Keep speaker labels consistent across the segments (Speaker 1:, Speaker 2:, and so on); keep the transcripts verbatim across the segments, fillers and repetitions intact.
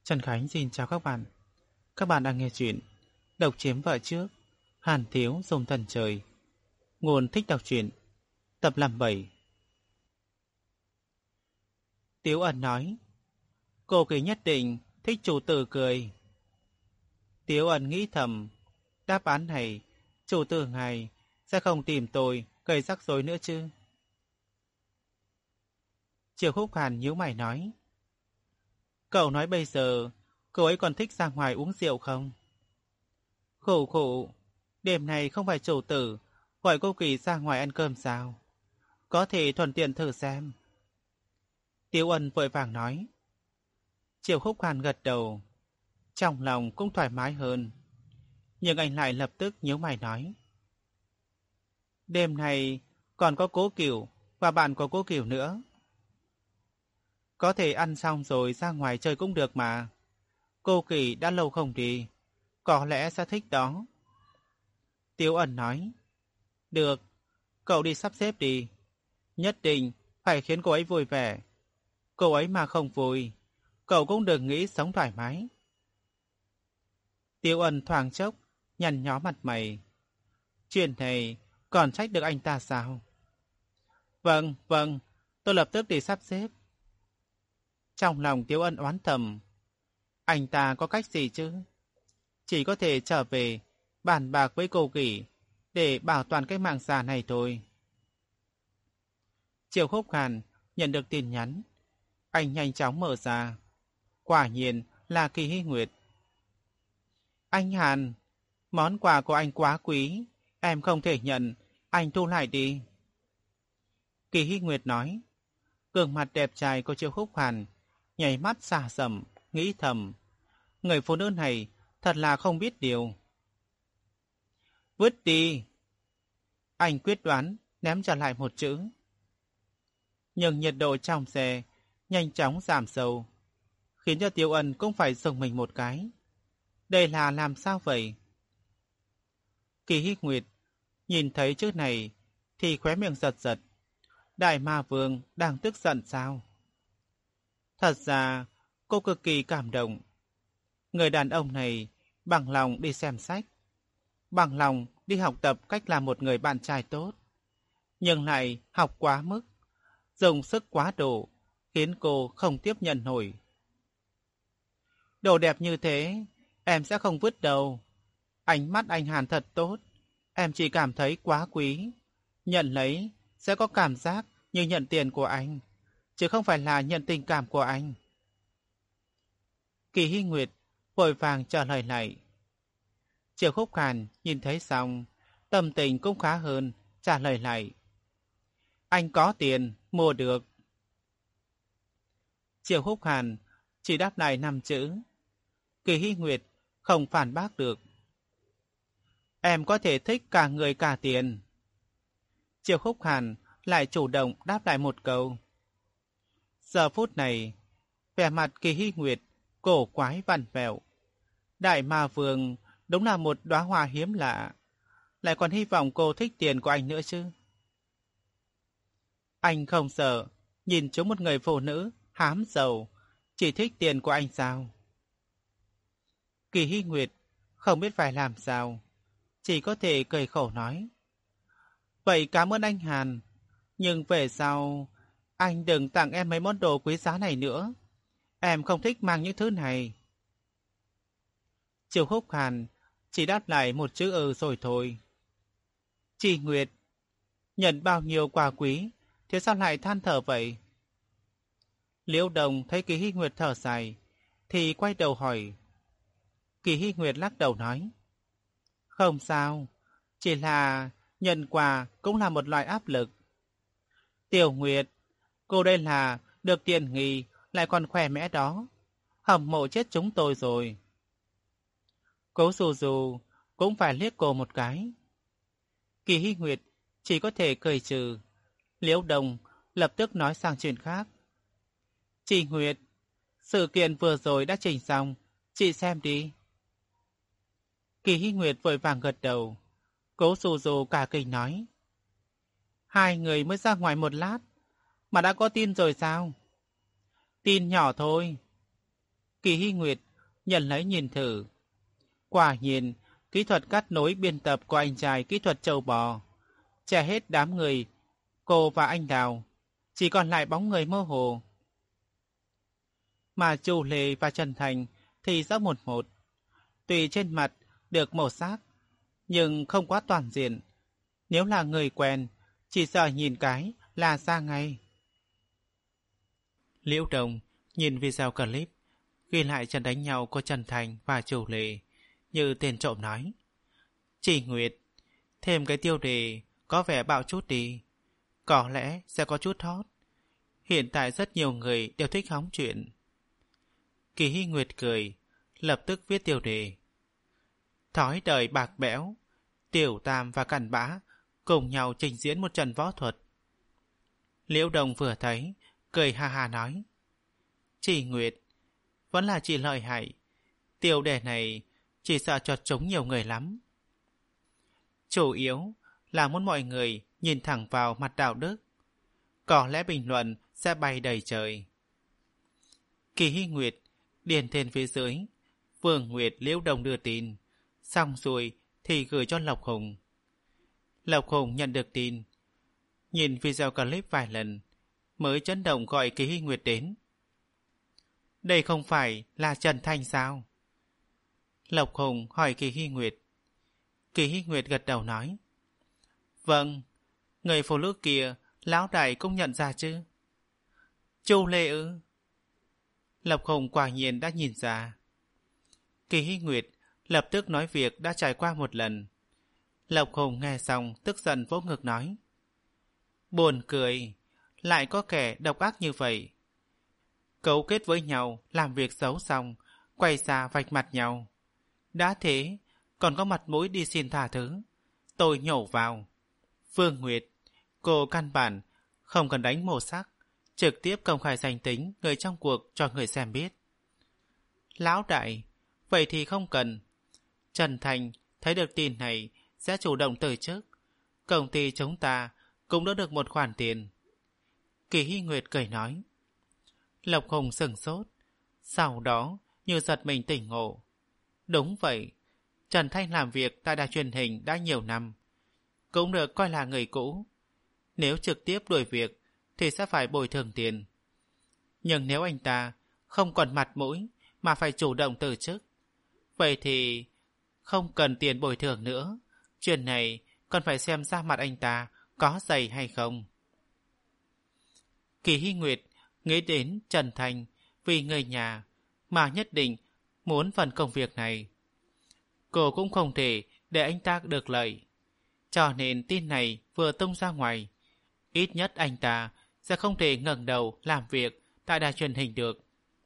Speaker 1: Trần Khánh xin chào các bạn. Các bạn đang nghe chuyện Độc chiếm vợ trước, Hàn Thiếu dùng thần trời. Nguồn thích đọc truyện. Tập làm bảy. Tiếu Ẩn nói, cô kỳ nhất định thích chủ tử cười. Tiếu Ẩn nghĩ thầm, đáp án này, chủ tử ngài sẽ không tìm tôi gây rắc rối nữa chứ. Triều Khúc Hàn nhíu mày nói, cậu nói bây giờ cô ấy còn thích ra ngoài uống rượu không? Khổ khổ, đêm này không phải chủ tử gọi cô kỳ ra ngoài ăn cơm sao? Có thể thuận tiện thử xem. Tiếu Ân vội vàng nói. Triệu Khúc Hàn gật đầu, trong lòng cũng thoải mái hơn. Nhưng anh lại lập tức nhíu mày nói. Đêm này còn có Cố Cửu và bạn của Cố Cửu nữa. Có thể ăn xong rồi ra ngoài chơi cũng được mà. Cô Kỳ đã lâu không đi, có lẽ sẽ thích đó. Tiếu Ân nói. Được, cậu đi sắp xếp đi. Nhất định phải khiến cô ấy vui vẻ. Cô ấy mà không vui, cậu cũng đừng nghĩ sống thoải mái. Tiếu Ân thoáng chốc nhăn nhó mặt mày. Chuyện này còn trách được anh ta sao? Vâng, vâng, tôi lập tức đi sắp xếp. Trong lòng Tiếu Ân oán thầm. Anh ta có cách gì chứ? Chỉ có thể trở về bàn bạc với cô Kỳ để bảo toàn cái mạng già này thôi. Triệu Khúc Hàn nhận được tin nhắn. Anh nhanh chóng mở ra. Quả nhiên là Kỳ Hy Nguyệt. Anh Hàn, món quà của anh quá quý, em không thể nhận, anh thu lại đi. Kỳ Hy Nguyệt nói. Gương mặt đẹp trai của Triệu Khúc Hàn nhảy mắt xả sầm, nghĩ thầm. Người phụ nữ này thật là không biết điều. Vứt đi. Anh quyết đoán ném trở lại một chữ. Nhưng nhiệt độ trong xe nhanh chóng giảm sâu, khiến cho Tiêu Ân cũng phải dừng mình một cái. Đây là làm sao vậy? Kỳ Hích Nguyệt nhìn thấy chữ này thì khóe miệng giật giật. Đại Ma Vương đang tức giận sao? Thật ra cô cực kỳ cảm động. Người đàn ông này bằng lòng đi xem sách, bằng lòng đi học tập cách làm một người bạn trai tốt, nhưng lại học quá mức, dùng sức quá độ, khiến cô không tiếp nhận nổi. Đồ đẹp như thế, em sẽ không vứt đâu. Ánh mắt anh Hàn thật tốt, em chỉ cảm thấy quá quý. Nhận lấy sẽ có cảm giác như nhận tiền của anh, chứ không phải là nhận tình cảm của anh. Kỳ Hy Nguyệt vội vàng trả lời lại. Triệu Khúc Hàn nhìn thấy xong, tâm tình cũng khá hơn, trả lời lại. Anh có tiền, mua được. Triệu Khúc Hàn chỉ đáp lại năm chữ. Kỳ Hy Nguyệt không phản bác được. Em có thể thích cả người cả tiền. Triệu Khúc Hàn lại chủ động đáp lại một câu. Giờ phút này, vẻ mặt Kỳ Hy Nguyệt cổ quái vặn vẹo. Đại Ma Vương đúng là một đóa hoa hiếm lạ, lại còn hy vọng cô thích tiền của anh nữa chứ. Anh không sợ nhìn chúng một người phụ nữ hám giàu chỉ thích tiền của anh sao? Kỳ Hy Nguyệt không biết phải làm sao, chỉ có thể cười khổ nói. Vậy cảm ơn anh Hàn, nhưng về sau anh đừng tặng em mấy món đồ quý giá này nữa. Em không thích mang những thứ này. Triệu Khúc Hàn chỉ đáp lại một chữ ừ rồi thôi. Chị Nguyệt, nhận bao nhiêu quà quý, thế sao lại than thở vậy? Liễu Đồng thấy Kỳ Hy Nguyệt thở dài, thì quay đầu hỏi. Kỳ Hy Nguyệt lắc đầu nói. Không sao, chỉ là nhận quà cũng là một loại áp lực. Tiểu Nguyệt, cô đây là được tiền nghỉ lại còn khỏe mẽ đó. Hâm mộ chết chúng tôi rồi. Cố Dù Dù cũng phải liếc cô một cái. Kỳ Hy Nguyệt chỉ có thể cười trừ. Liễu Đồng lập tức nói sang chuyện khác. Chị Nguyệt, sự kiện vừa rồi đã chỉnh xong, chị xem đi. Kỳ Hy Nguyệt vội vàng gật đầu. Cố Dù Dù cả kinh nói. Hai người mới ra ngoài một lát, mà đã có tin rồi sao? Tin nhỏ thôi. Kỳ Hy Nguyệt nhận lấy nhìn thử. Quả nhiên, kỹ thuật cắt nối biên tập của anh trai kỹ thuật châu bò. Che hết đám người, cô và anh Đào. Chỉ còn lại bóng người mơ hồ. Mà Chu Lê và Trần Thành thì rõ một một. Tuy trên mặt được màu sắc, nhưng không quá toàn diện. Nếu là người quen, chỉ sợ nhìn cái là ra ngay. Liễu Đồng nhìn video clip ghi lại trận đánh nhau của Trần Thành và Chu Lê, như tên trộm nói. Chị Nguyệt, thêm cái tiêu đề có vẻ bạo chút đi, có lẽ sẽ có chút hot. Hiện tại rất nhiều người đều thích hóng chuyện. Kỳ Hy Nguyệt cười, lập tức viết tiêu đề. Thói đời bạc bẽo, Tiểu Tam và Cặn Bã cùng nhau trình diễn một trận võ thuật. Liễu Đồng vừa thấy, cười ha ha nói. Chị Nguyệt, vẫn là chị lợi hại. Tiêu đề này chỉ sợ chọt trúng nhiều người lắm. Chủ yếu là muốn mọi người nhìn thẳng vào mặt đạo đức. Có lẽ bình luận sẽ bay đầy trời. Kỳ Hy Nguyệt điền tên phía dưới. Vương Nguyệt Liễu Đồng đưa tin. Xong rồi thì gửi cho Lộc Hùng. Lộc Hùng nhận được tin. Nhìn video clip vài lần mới chấn động gọi Kỳ Hy Nguyệt đến. Đây không phải là Trần Thành sao? Lộc Hùng hỏi Kỳ Hy Nguyệt. Kỳ Hy Nguyệt gật đầu nói. Vâng, người phụ nữ kia lão đại cũng nhận ra chứ? Chu Lê ư? Lộc Hùng quả nhiên đã nhìn ra. Kỳ Hy Nguyệt lập tức nói việc đã trải qua một lần. Lộc Hùng nghe xong tức giận vỗ ngực nói. Buồn cười, lại có kẻ độc ác như vậy. Cấu kết với nhau, làm việc xấu xong, quay ra vạch mặt nhau. Đã thế, còn có mặt mũi đi xin tha thứ. Tôi nhổ vào. Phương Nguyệt, cô căn bản không cần đánh màu sắc, trực tiếp công khai danh tính người trong cuộc cho người xem biết. Lão đại, vậy thì không cần. Trần Thành thấy được tin này sẽ chủ động từ chức. Công ty chúng ta cũng đã được một khoản tiền. Kỳ Hy Nguyệt cười nói. Lộc Hùng sửng sốt, sau đó như giật mình tỉnh ngộ. Đúng vậy, Trần Thanh làm việc tại đài truyền hình đã nhiều năm, cũng được coi là người cũ. Nếu trực tiếp đuổi việc thì sẽ phải bồi thường tiền. Nhưng nếu anh ta không còn mặt mũi mà phải chủ động từ chức, vậy thì không cần tiền bồi thường nữa. Chuyện này còn phải xem ra mặt anh ta có dày hay không. Kỳ Hy Nguyệt nghĩ đến Trần Thành vì người nhà mà nhất định muốn phần công việc này. Cô cũng không thể để anh ta được lợi. Cho nên tin này vừa tung ra ngoài, ít nhất anh ta sẽ không thể ngẩng đầu làm việc tại đài truyền hình được.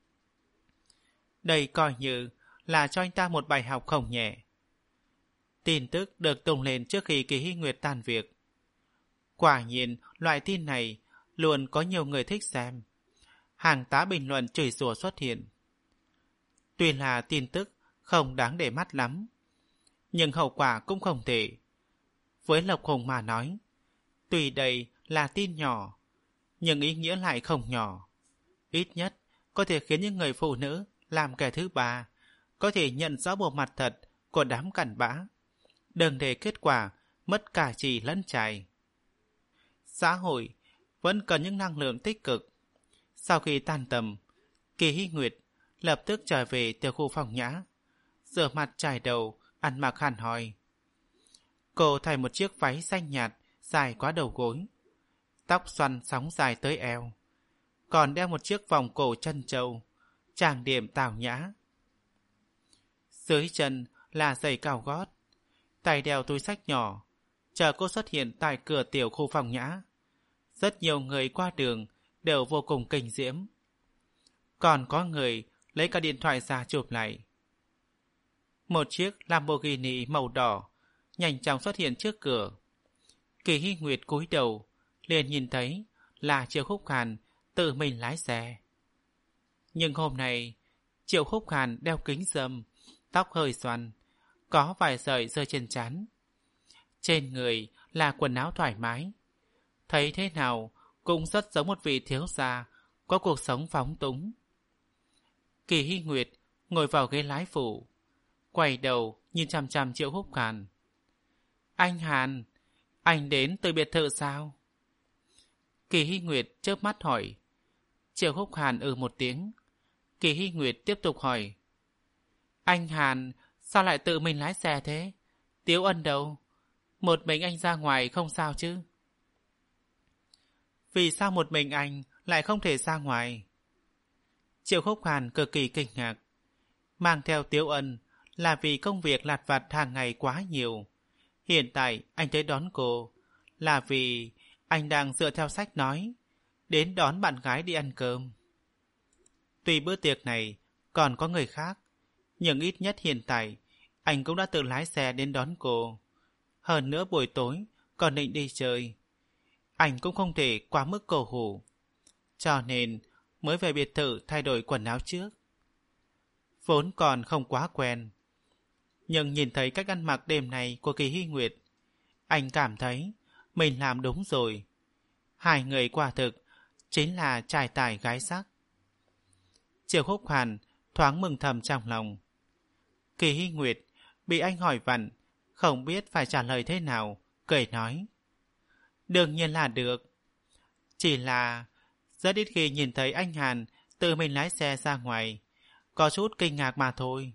Speaker 1: Đây coi như là cho anh ta một bài học không nhẹ. Tin tức được tung lên trước khi Kỳ Hy Nguyệt tan việc. Quả nhiên loại tin này luôn có nhiều người thích xem. Hàng tá bình luận chửi rủa xuất hiện. Tuy là tin tức không đáng để mắt lắm, nhưng hậu quả cũng không tệ. Với Lộc Hùng mà nói, tuy đây là tin nhỏ, nhưng ý nghĩa lại không nhỏ. Ít nhất có thể khiến những người phụ nữ làm kẻ thứ ba có thể nhận rõ bộ mặt thật của đám cặn bã, đừng để kết quả mất cả trì lẫn trải. Xã hội vẫn cần những năng lượng tích cực. Sau khi tan tầm, Kỳ Hy Nguyệt lập tức trở về tiểu khu phòng nhã, rửa mặt chải đầu, ăn mặc hẳn hoi. Cô thay một chiếc váy xanh nhạt dài quá đầu gối, tóc xoăn sóng dài tới eo, còn đeo một chiếc vòng cổ chân trâu, trang điểm tào nhã. Dưới chân là giày cao gót, tay đeo túi xách nhỏ. Chờ cô xuất hiện tại cửa tiểu khu phòng nhã, rất nhiều người qua đường đều vô cùng kinh diễm. Còn có người lấy cả điện thoại ra chụp lại. Một chiếc Lamborghini màu đỏ nhanh chóng xuất hiện trước cửa. Kỳ Hy Nguyệt cúi đầu, liền nhìn thấy là Triệu Khúc Hàn tự mình lái xe. Nhưng hôm nay Triệu Khúc Hàn đeo kính râm, tóc hơi xoăn, có vài sợi rơi trên trán. Trên người là quần áo thoải mái, thấy thế nào cũng rất giống một vị thiếu gia có cuộc sống phóng túng. Kỳ Hy Nguyệt ngồi vào ghế lái phụ, quay đầu nhìn chằm chằm Triệu Húc Hàn. Anh Hàn, anh đến từ biệt thự sao? Kỳ Hy Nguyệt chớp mắt hỏi. Triệu Húc Hàn ừ một tiếng. Kỳ Hy Nguyệt tiếp tục hỏi. Anh Hàn, sao lại tự mình lái xe thế? Tiếu Ân đâu? Một mình anh ra ngoài không sao chứ? Vì sao một mình anh lại không thể ra ngoài? Triệu Húc Hàn cực kỳ kinh ngạc. Mang theo Tiếu Ân là vì công việc lặt vặt hàng ngày quá nhiều. Hiện tại anh tới đón cô là vì anh đang dựa theo sách nói đến đón bạn gái đi ăn cơm. Tuy bữa tiệc này còn có người khác, nhưng ít nhất hiện tại anh cũng đã tự lái xe đến đón cô. Hơn nữa buổi tối còn định đi chơi. Anh cũng không thể quá mức cổ hủ, cho nên mới về biệt thự thay đổi quần áo trước. Vốn còn không quá quen, nhưng nhìn thấy cách ăn mặc đêm này của Kỳ Hy Nguyệt, anh cảm thấy mình làm đúng rồi. Hai người quả thực chính là trai tài gái sắc. Triệu Húc Hàn thoáng mừng thầm trong lòng. Kỳ Hy Nguyệt bị anh hỏi vặn, không biết phải trả lời thế nào, cười nói. Đương nhiên là được. Chỉ là rất ít khi nhìn thấy anh Hàn tự mình lái xe ra ngoài, có chút kinh ngạc mà thôi.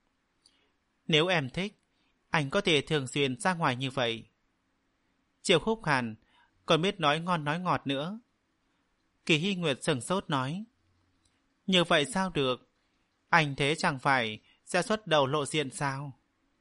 Speaker 1: Nếu em thích, anh có thể thường xuyên ra ngoài như vậy. Triệu Húc Hàn còn biết nói ngon nói ngọt nữa. Kỳ Hy Nguyệt sừng sốt nói. Như vậy sao được? Anh thế chẳng phải sẽ xuất đầu lộ diện sao?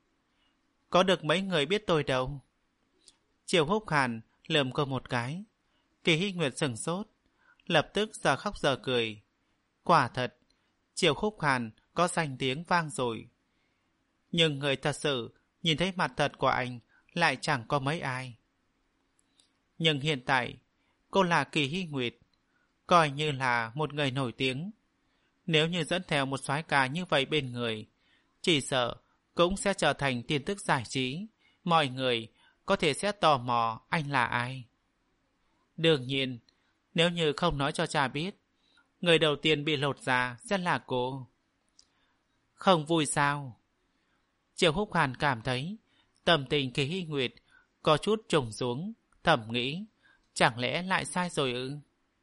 Speaker 1: Có được mấy người biết tôi đâu. Triệu Húc Hàn lườm cô một cái. Kỳ Hy Nguyệt sừng sốt, lập tức giờ khóc giờ cười. Quả thật, Triệu Húc Hàn có danh tiếng vang rồi. Nhưng người thật sự nhìn thấy mặt thật của anh lại chẳng có mấy ai. Nhưng hiện tại, cô là Kỳ Hy Nguyệt, coi như là một người nổi tiếng. Nếu như dẫn theo một soái ca như vậy bên người, chỉ sợ cũng sẽ trở thành tin tức giải trí. Mọi người có thể sẽ tò mò anh là ai. Đương nhiên, nếu như không nói cho cha biết, người đầu tiên bị lột ra sẽ là cô. Không vui sao? Triệu Húc Hàn cảm thấy tâm tình Kỳ Hy Nguyệt có chút trùng xuống, thầm nghĩ, chẳng lẽ lại sai rồi ư?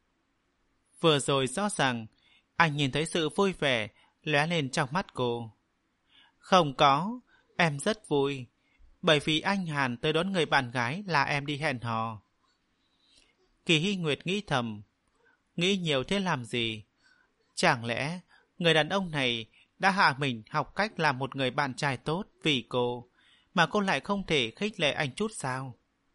Speaker 1: Vừa rồi rõ ràng anh nhìn thấy sự vui vẻ lóe lên trong mắt cô. Không có, em rất vui, bởi vì anh Hàn tới đón người bạn gái là em đi hẹn hò. Kỳ Hy Nguyệt nghĩ thầm, nghĩ nhiều thế làm gì? Chẳng lẽ người đàn ông này đã hạ mình học cách làm một người bạn trai tốt vì cô, mà cô lại không thể khích lệ anh chút sao?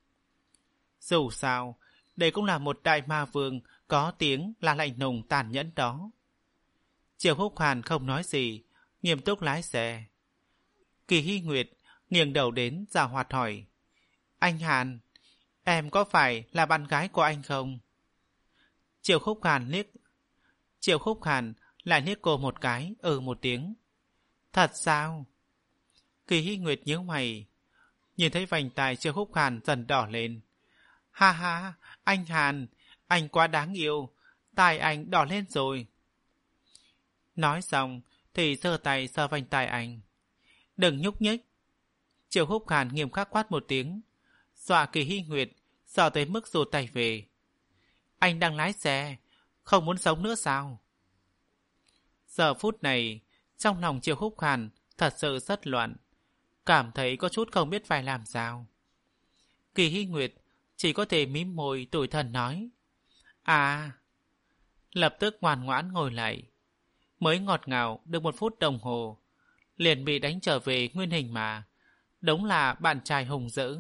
Speaker 1: Dù sao, đây cũng là một đại ma vương có tiếng là lạnh lùng tàn nhẫn đó. Triệu Húc Hàn không nói gì, nghiêm túc lái xe. Kỳ Hy Nguyệt nghiêng đầu đến giảo hoạt hỏi. Anh Hàn, em có phải là bạn gái của anh không? Triệu Húc Hàn liếc Triệu Húc Hàn lại liếc cô một cái, ừ một tiếng. Thật sao? Kỳ Hy Nguyệt nhíu mày, nhìn thấy vành tai Triệu Húc Hàn dần đỏ lên. Ha ha, anh Hàn, anh quá đáng yêu, tai anh đỏ lên rồi. Nói xong thì giơ tay sờ vành tai anh. Đừng nhúc nhích. Triệu Húc Hàn nghiêm khắc quát một tiếng, dọa Kỳ Hy Nguyệt sợ tới mức rụt tay về. Anh đang lái xe, không muốn sống nữa sao? Giờ phút này, trong lòng Triệu Húc Hàn thật sự rất loạn, cảm thấy có chút không biết phải làm sao. Kỳ Hy Nguyệt chỉ có thể mím môi tủi thân nói. À, lập tức ngoan ngoãn ngồi lại. Mới ngọt ngào được một phút đồng hồ, liền bị đánh trở về nguyên hình mà. Đúng là bạn trai hùng dữ.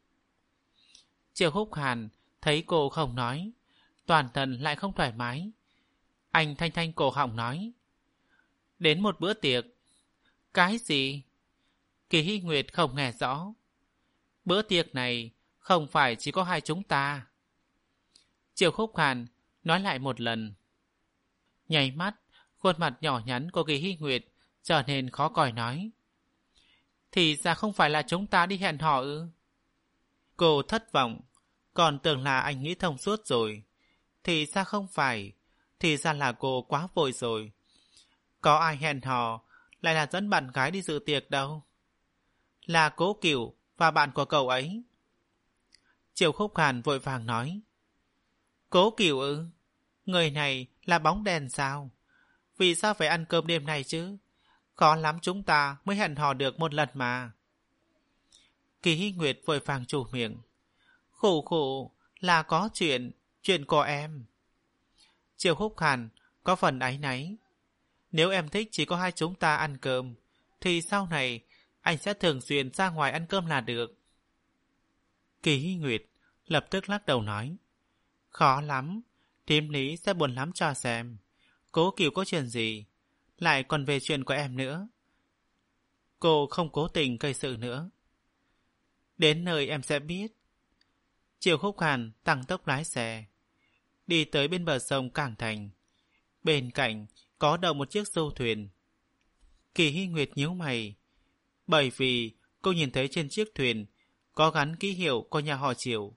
Speaker 1: Triệu Húc Hàn thấy cô không nói, toàn thân lại không thoải mái. Anh thanh thanh cổ họng nói. Đến một bữa tiệc. Cái gì? Kỳ Hy Nguyệt không nghe rõ. Bữa tiệc này không phải chỉ có hai chúng ta. Triệu Húc Hàn nói lại một lần. Nháy mắt, khuôn mặt nhỏ nhắn của Kỳ Hy Nguyệt trở nên khó coi nói. Thì ra không phải là chúng ta đi hẹn hò ư? Cô thất vọng, còn tưởng là anh nghĩ thông suốt rồi. Thì ra không phải, thì ra là cô quá vội rồi. Có ai hẹn hò lại là dẫn bạn gái đi dự tiệc đâu. Là Cố Cửu và bạn của cậu ấy. Triệu Khúc Hàn vội vàng nói. Cố Cửu ư? Người này là bóng đèn sao? Vì sao phải ăn cơm đêm này chứ? Khó lắm chúng ta mới hẹn hò được một lần mà. Kỳ Hy Nguyệt vội vàng chủ miệng. Khổ khổ là có chuyện, chuyện của em. Triệu Khúc Hàn có phần áy náy. Nếu em thích chỉ có hai chúng ta ăn cơm, thì sau này anh sẽ thường xuyên ra ngoài ăn cơm là được. Kỳ Hy Nguyệt lập tức lắc đầu nói. Khó lắm, thím lý sẽ buồn lắm cho xem. Cố Cửu có chuyện gì, lại còn về chuyện của em nữa. Cô không cố tình gây sự nữa. Đến nơi em sẽ biết. Triệu Khúc Hàn tăng tốc lái xe, đi tới bên bờ sông Cảng Thành. Bên cạnh có đậu một chiếc du thuyền. Kỳ Hy Nguyệt nhíu mày, bởi vì cô nhìn thấy trên chiếc thuyền có gắn ký hiệu của nhà họ Triệu.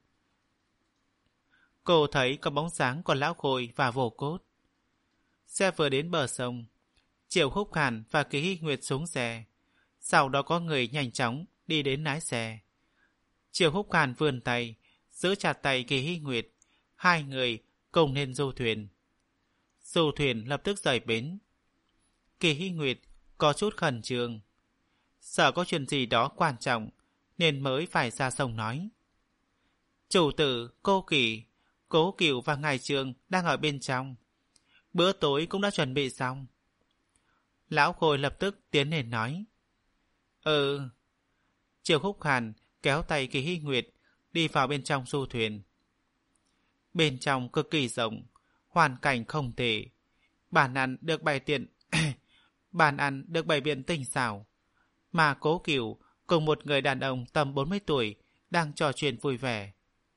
Speaker 1: Cô thấy có bóng dáng của Lão Khôi và Vô Cốt. Xe vừa đến bờ sông, Triệu Khúc Hàn và Kỳ Hy Nguyệt xuống xe. Sau đó có người nhanh chóng đi đến lái xe. Triệu Khúc Hàn vươn tay giữ chặt tay Kỳ Hy Nguyệt. Hai người cùng lên du thuyền. Du thuyền lập tức rời bến. Kỳ Hy Nguyệt có chút khẩn trương, sợ có chuyện gì đó quan trọng nên mới phải ra sông nói. Chủ tử, cô Kỳ, Cố Cửu và ngài Trường đang ở bên trong. Bữa tối cũng đã chuẩn bị xong. Lão Khôi lập tức tiến lên nói. Ừ. Triệu Khúc Hàn kéo tay Kỳ Hy Nguyệt đi vào bên trong du thuyền. Bên trong cực kỳ rộng, hoàn cảnh không tệ. Bàn ăn được bày tiện bàn ăn được bày biện tinh xảo, mà Cố Cửu cùng một người đàn ông tầm bốn mươi tuổi đang trò chuyện vui vẻ.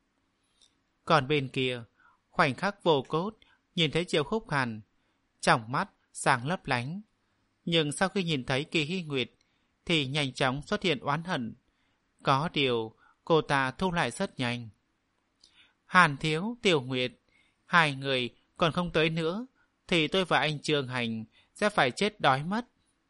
Speaker 1: Còn bên kia, khoảnh khắc Vô Cốt nhìn thấy Triệu Khúc Hàn, trong mắt sáng lấp lánh, nhưng sau khi nhìn thấy Kỳ Hy Nguyệt thì nhanh chóng xuất hiện oán hận. Có điều cô ta thu lại rất nhanh. Hàn thiếu, Tiểu Nguyệt, hai người còn không tới nữa thì tôi và anh Trương Hành sẽ phải chết đói mất.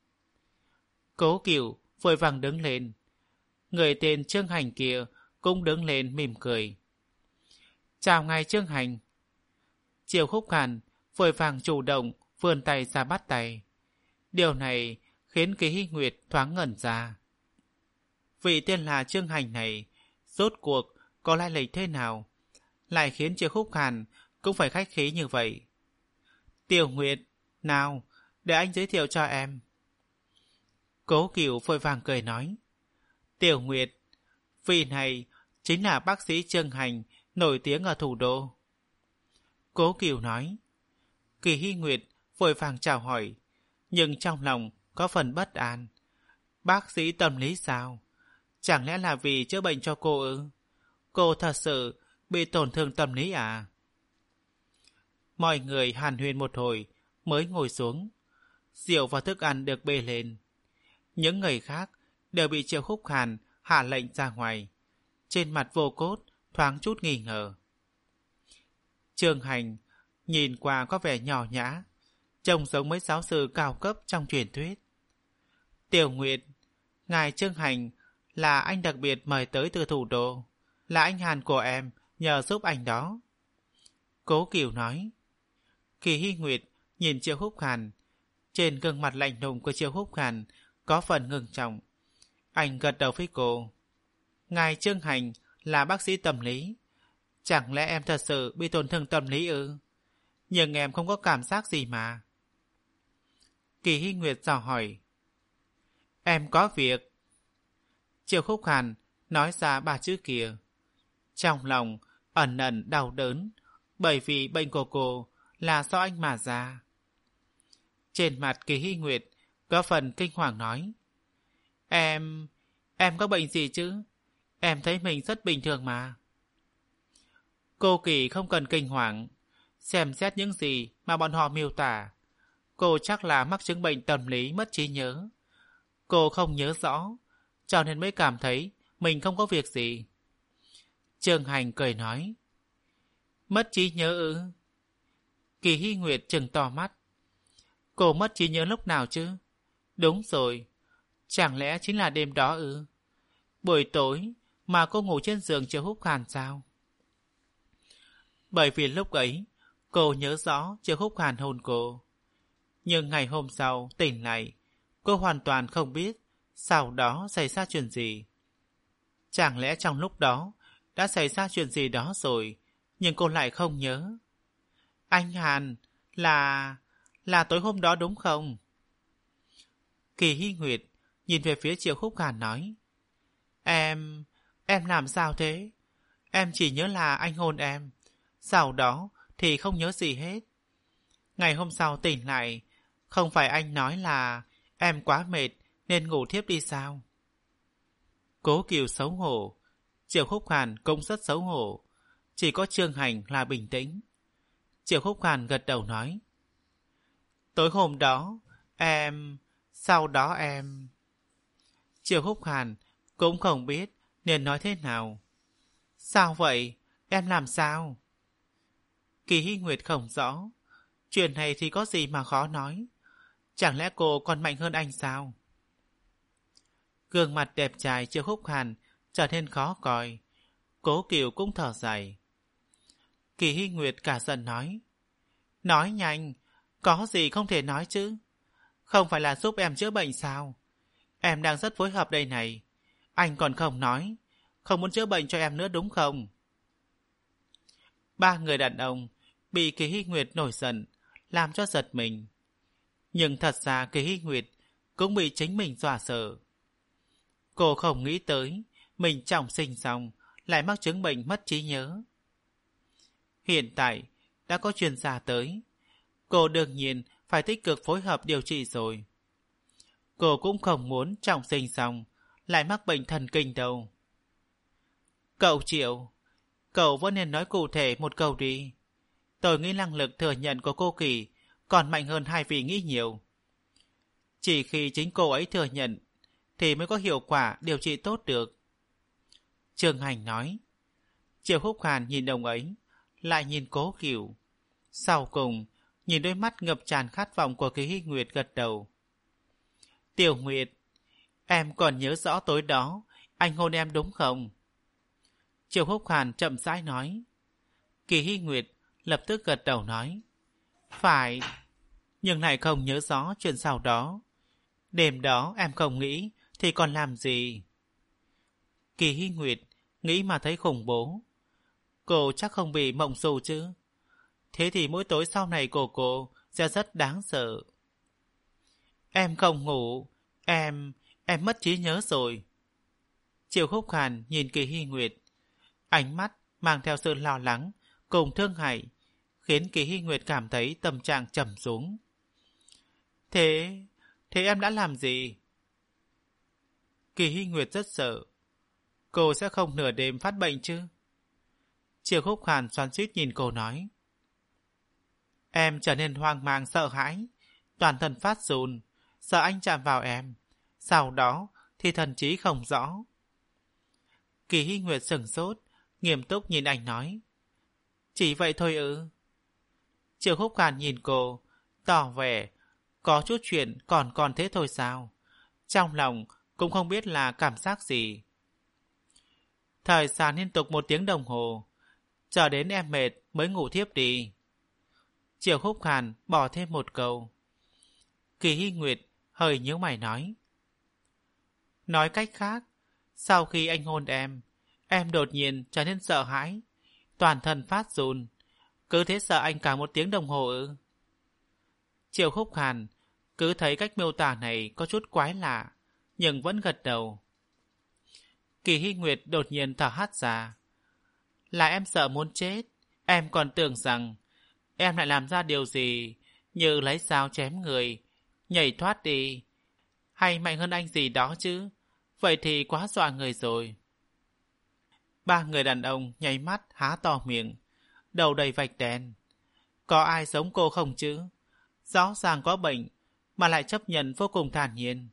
Speaker 1: Cố Cửu vội vàng đứng lên. Người tên Trương Hành kia cũng đứng lên mỉm cười. Chào ngài Trương Hành. Triệu Khúc Hàn vội vàng chủ động vươn tay ra bắt tay. Điều này khiến Kỳ Hy Nguyệt thoáng ngẩn ra. Vị tên là Trương Hành này rốt cuộc có lai lịch thế nào, lại khiến Triệu Khúc Hàn cũng phải khách khí như vậy. Tiểu Nguyệt, nào, để anh giới thiệu cho em. Cố Cửu vội vàng cười nói. Tiểu Nguyệt, vị này chính là bác sĩ Trương Hành nổi tiếng ở thủ đô. Cố Cửu nói. Kỳ Hy Nguyệt vội vàng chào hỏi, nhưng trong lòng có phần bất an. Bác sĩ tâm lý sao? Chẳng lẽ là vì chữa bệnh cho cô ư? Cô thật sự bị tổn thương tâm lý à? Mọi người hàn huyên một hồi mới ngồi xuống. Rượu và thức ăn được bê lên. Những người khác đều bị Triệu Khúc Hàn hạ lệnh ra ngoài. Trên mặt Vô Cốt thoáng chút nghi ngờ. Trương Hành nhìn qua có vẻ nhỏ nhã, trông giống mấy giáo sư cao cấp trong truyền thuyết. Tiểu Nguyệt, ngài Trương Hành là anh đặc biệt mời tới từ thủ đô, là anh Hàn của em, nhờ giúp anh đó. Cố Cửu nói. Kỳ Hy Nguyệt nhìn Triệu Khúc Hàn, trên gương mặt lạnh lùng của Triệu Khúc Hàn có phần ngưng trọng. Anh gật đầu với cô. Ngài Trương Hành là bác sĩ tâm lý, chẳng lẽ em thật sự bị tổn thương tâm lý ư? Nhưng em không có cảm giác gì mà. Kỳ Hy Nguyệt dò hỏi. Em có việc. Triệu Khúc Hàn nói ra ba chữ kia. Trong lòng ẩn ẩn đau đớn, bởi vì bệnh của cô là do anh mà ra. Trên mặt Kỳ Hy Nguyệt có phần kinh hoàng nói. Em... em có bệnh gì chứ? Em thấy mình rất bình thường mà. Cô Kỳ không cần kinh hoàng. Xem xét những gì mà bọn họ miêu tả, cô chắc là mắc chứng bệnh tâm lý mất trí nhớ. Cô không nhớ rõ, cho nên mới cảm thấy mình không có việc gì. Trương Hành cười nói. Mất trí nhớ ư? Kỳ Hy Nguyệt trừng to mắt. Cô mất trí nhớ lúc nào chứ? Đúng rồi, chẳng lẽ chính là đêm đó ư? Buổi tối mà cô ngủ trên giường Triệu Húc Hàn sao? Bởi vì lúc ấy, cô nhớ rõ Triệu Húc Hàn hôn cô. Nhưng ngày hôm sau tỉnh lại, cô hoàn toàn không biết sau đó xảy ra chuyện gì. Chẳng lẽ trong lúc đó đã xảy ra chuyện gì đó rồi, nhưng cô lại không nhớ. Anh Hàn, là... là tối hôm đó đúng không? Kỳ Hy Nguyệt nhìn về phía Triệu Húc Hàn nói. Em... em làm sao thế? Em chỉ nhớ là anh hôn em, sau đó thì không nhớ gì hết. Ngày hôm sau tỉnh lại, không phải anh nói là em quá mệt nên ngủ thiếp đi sao? Cố Kiều xấu hổ, Triệu Húc Hàn cũng rất xấu hổ, chỉ có Trương Hành là bình tĩnh. Triệu Húc Hàn gật đầu nói. Tối hôm đó, em... sau đó em... Triệu Húc Hàn cũng không biết nên nói thế nào. Sao vậy? Em làm sao? Kỳ Hy Nguyệt không rõ. Chuyện này thì có gì mà khó nói. Chẳng lẽ cô còn mạnh hơn anh sao? Gương mặt đẹp trai Triệu Húc Hàn trở nên khó coi. Cố Kiều cũng thở dài. Kỳ Hy Nguyệt cả giận nói. Nói nhanh, có gì không thể nói chứ? Không phải là giúp em chữa bệnh sao? Em đang rất phối hợp đây này. Anh còn không nói, không muốn chữa bệnh cho em nữa đúng không? Ba người đàn ông bị Kỳ Hy Nguyệt nổi giận, làm cho giật mình. Nhưng thật ra Kỳ Hy Nguyệt cũng bị chính mình dọa sợ. Cô không nghĩ tới mình trọng sinh xong lại mắc chứng bệnh mất trí nhớ. Hiện tại đã có chuyên gia tới, cô đương nhiên phải tích cực phối hợp điều trị rồi. Cô cũng không muốn trọng sinh xong lại mắc bệnh thần kinh đâu. Cậu Triệu, cậu vẫn nên nói cụ thể một câu đi. Tôi nghĩ năng lực thừa nhận của cô Kỳ còn mạnh hơn hai vị nghĩ nhiều. Chỉ khi chính cô ấy thừa nhận thì mới có hiệu quả điều trị tốt được. Trương Hành nói. Triệu Húc Hàn nhìn ông ấy, lại nhìn Cố Kiều. Sau cùng, nhìn đôi mắt ngập tràn khát vọng của Kỳ Hy Nguyệt gật đầu. Tiểu Nguyệt, em còn nhớ rõ tối đó anh hôn em đúng không? Triệu Húc Hàn chậm rãi nói. Kỳ Hy Nguyệt lập tức gật đầu nói. Phải, nhưng lại không nhớ rõ chuyện sau đó. Đêm đó em không nghĩ thì còn làm gì? Kỳ Hy Nguyệt nghĩ mà thấy khủng bố. Cô chắc không bị mộng xù chứ? Thế thì mỗi tối sau này của cô sẽ rất đáng sợ. Em không ngủ, em, em mất trí nhớ rồi. Triệu Húc Hàn nhìn Kỳ Hy Nguyệt, ánh mắt mang theo sự lo lắng cùng thương hại, khiến Kỳ Hy Nguyệt cảm thấy tâm trạng trầm xuống. Thế, thế em đã làm gì? Kỳ Hy Nguyệt rất sợ. Cô sẽ không nửa đêm phát bệnh chứ? Triệu Húc Hàn xoắn xuýt nhìn cô nói. Em trở nên hoang mang sợ hãi, toàn thân phát run, sợ anh chạm vào em. Sau đó thì thần trí không rõ. Kỳ Hy Nguyệt sửng sốt, nghiêm túc nhìn anh nói. Chỉ vậy thôi ư? Triệu Húc Hàn nhìn cô, tỏ vẻ có chút chuyện còn còn thế thôi sao? Trong lòng cũng không biết là cảm giác gì. Thời gian liên tục một tiếng đồng hồ, chờ đến em mệt mới ngủ thiếp đi. Triệu Húc Hàn bỏ thêm một câu. Kỳ Hy Nguyệt hơi nhíu mày nói. Nói cách khác, sau khi anh hôn em, em đột nhiên trở nên sợ hãi, toàn thân phát run, cứ thế sợ anh cả một tiếng đồng hồ ư? Triệu Húc Hàn cứ thấy cách miêu tả này có chút quái lạ, nhưng vẫn gật đầu. Kỳ Hy Nguyệt đột nhiên thở hắt ra. Là em sợ muốn chết, em còn tưởng rằng em lại làm ra điều gì như lấy dao chém người, nhảy thoát đi, hay mạnh hơn anh gì đó chứ. Vậy thì quá dọa người rồi. Ba người đàn ông nháy mắt há to miệng, đầu đầy vạch đen. Có ai giống cô không chứ? Rõ ràng có bệnh mà lại chấp nhận vô cùng thản nhiên.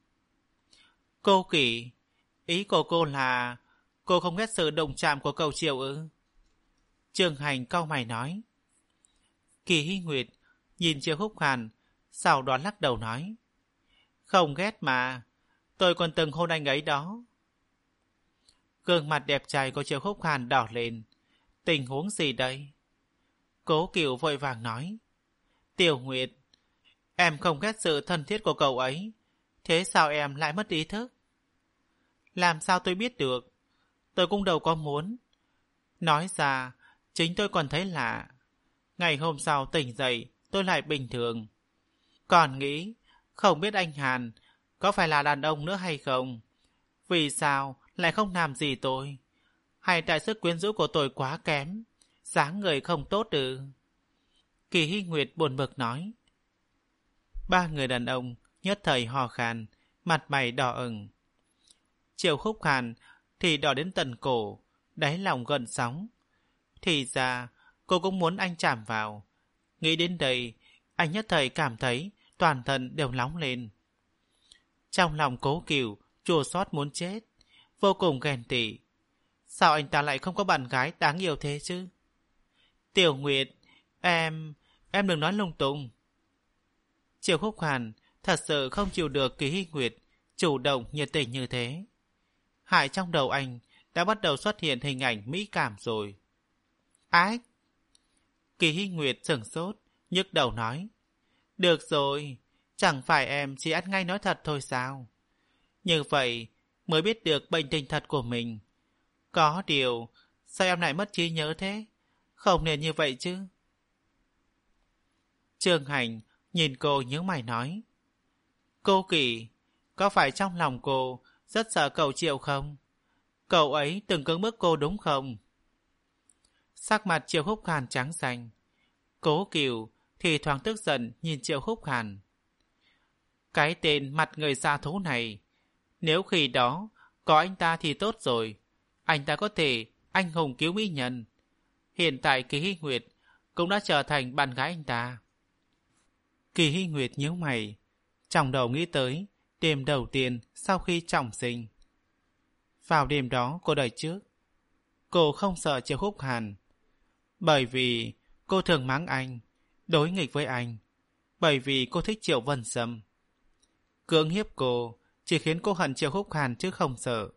Speaker 1: Cô Kỳ, ý của cô là cô không ghét sự động chạm của cậu Triệu ư? Trương Hành cau mày nói. Kỳ Hy Nguyệt nhìn Triệu Húc Hàn, Sau đó lắc đầu nói, không ghét mà, tôi còn từng hôn anh ấy đó. Gương mặt đẹp trai của Triệu Khúc Hàn đỏ lên. Tình huống gì đây? Cố Cửu vội vàng nói, Tiểu Nguyệt, em không ghét sự thân thiết của cậu ấy, thế sao em lại mất ý thức? Làm sao tôi biết được? Tôi cũng đâu có muốn. Nói ra, chính tôi còn thấy lạ. Ngày hôm sau tỉnh dậy, tôi lại bình thường. Còn nghĩ, không biết anh Hàn có phải là đàn ông nữa hay không? Vì sao lại không làm gì tôi? Hay tại sức quyến rũ của tôi quá kém, dáng người không tốt ư? Kỳ Hy Nguyệt buồn bực nói. Ba người đàn ông nhất thời hò khan, mặt mày đỏ ửng. Triệu Khúc Hàn thì đỏ đến tận cổ, đáy lòng gợn sóng. Thì ra cô cũng muốn anh chạm vào. Nghĩ đến đây, anh nhất thời cảm thấy toàn thân đều nóng lên. Trong lòng Cố Cửu chua xót muốn chết, vô cùng ghen tị. Sao anh ta lại không có bạn gái đáng yêu thế chứ? Tiểu Nguyệt, em... em đừng nói lung tung. Triệu Khúc Hàn thật sự không chịu được Kỳ Hy Nguyệt chủ động nhiệt tình như thế. Hại trong đầu anh đã bắt đầu xuất hiện hình ảnh mỹ cảm rồi. Ái! Kỳ Hy Nguyệt sửng sốt, nhức đầu nói. Được rồi, chẳng phải em chỉ ăn ngay nói thật thôi sao? Như vậy mới biết được bệnh tình thật của mình. Có điều, sao em lại mất trí nhớ thế? Không nên như vậy chứ. Trương Hành nhìn cô nhướng mày nói. Cô Kỳ, có phải trong lòng cô rất sợ cậu Triệu không? Cậu ấy từng cưỡng bức cô đúng không? Sắc mặt Triệu Khúc Hàn trắng xanh. Cố Cửu thì thoáng tức giận nhìn Triệu Khúc Hàn. Cái tên mặt người xa thú này, nếu khi đó có anh ta thì tốt rồi. Anh ta có thể anh hùng cứu mỹ nhân. Hiện tại Kỳ Hy Nguyệt cũng đã trở thành bạn gái anh ta. Kỳ Hy Nguyệt nhíu mày, trong đầu nghĩ tới đêm đầu tiên sau khi trọng sinh. Vào đêm đó cô đời trước, cô không sợ Triệu Khúc Hàn, bởi vì cô thường mắng anh, đối nghịch với anh, bởi vì cô thích Triệu Vân Sâm. Cưỡng hiếp cô chỉ khiến cô hận Triệu Khúc Hàn chứ không sợ.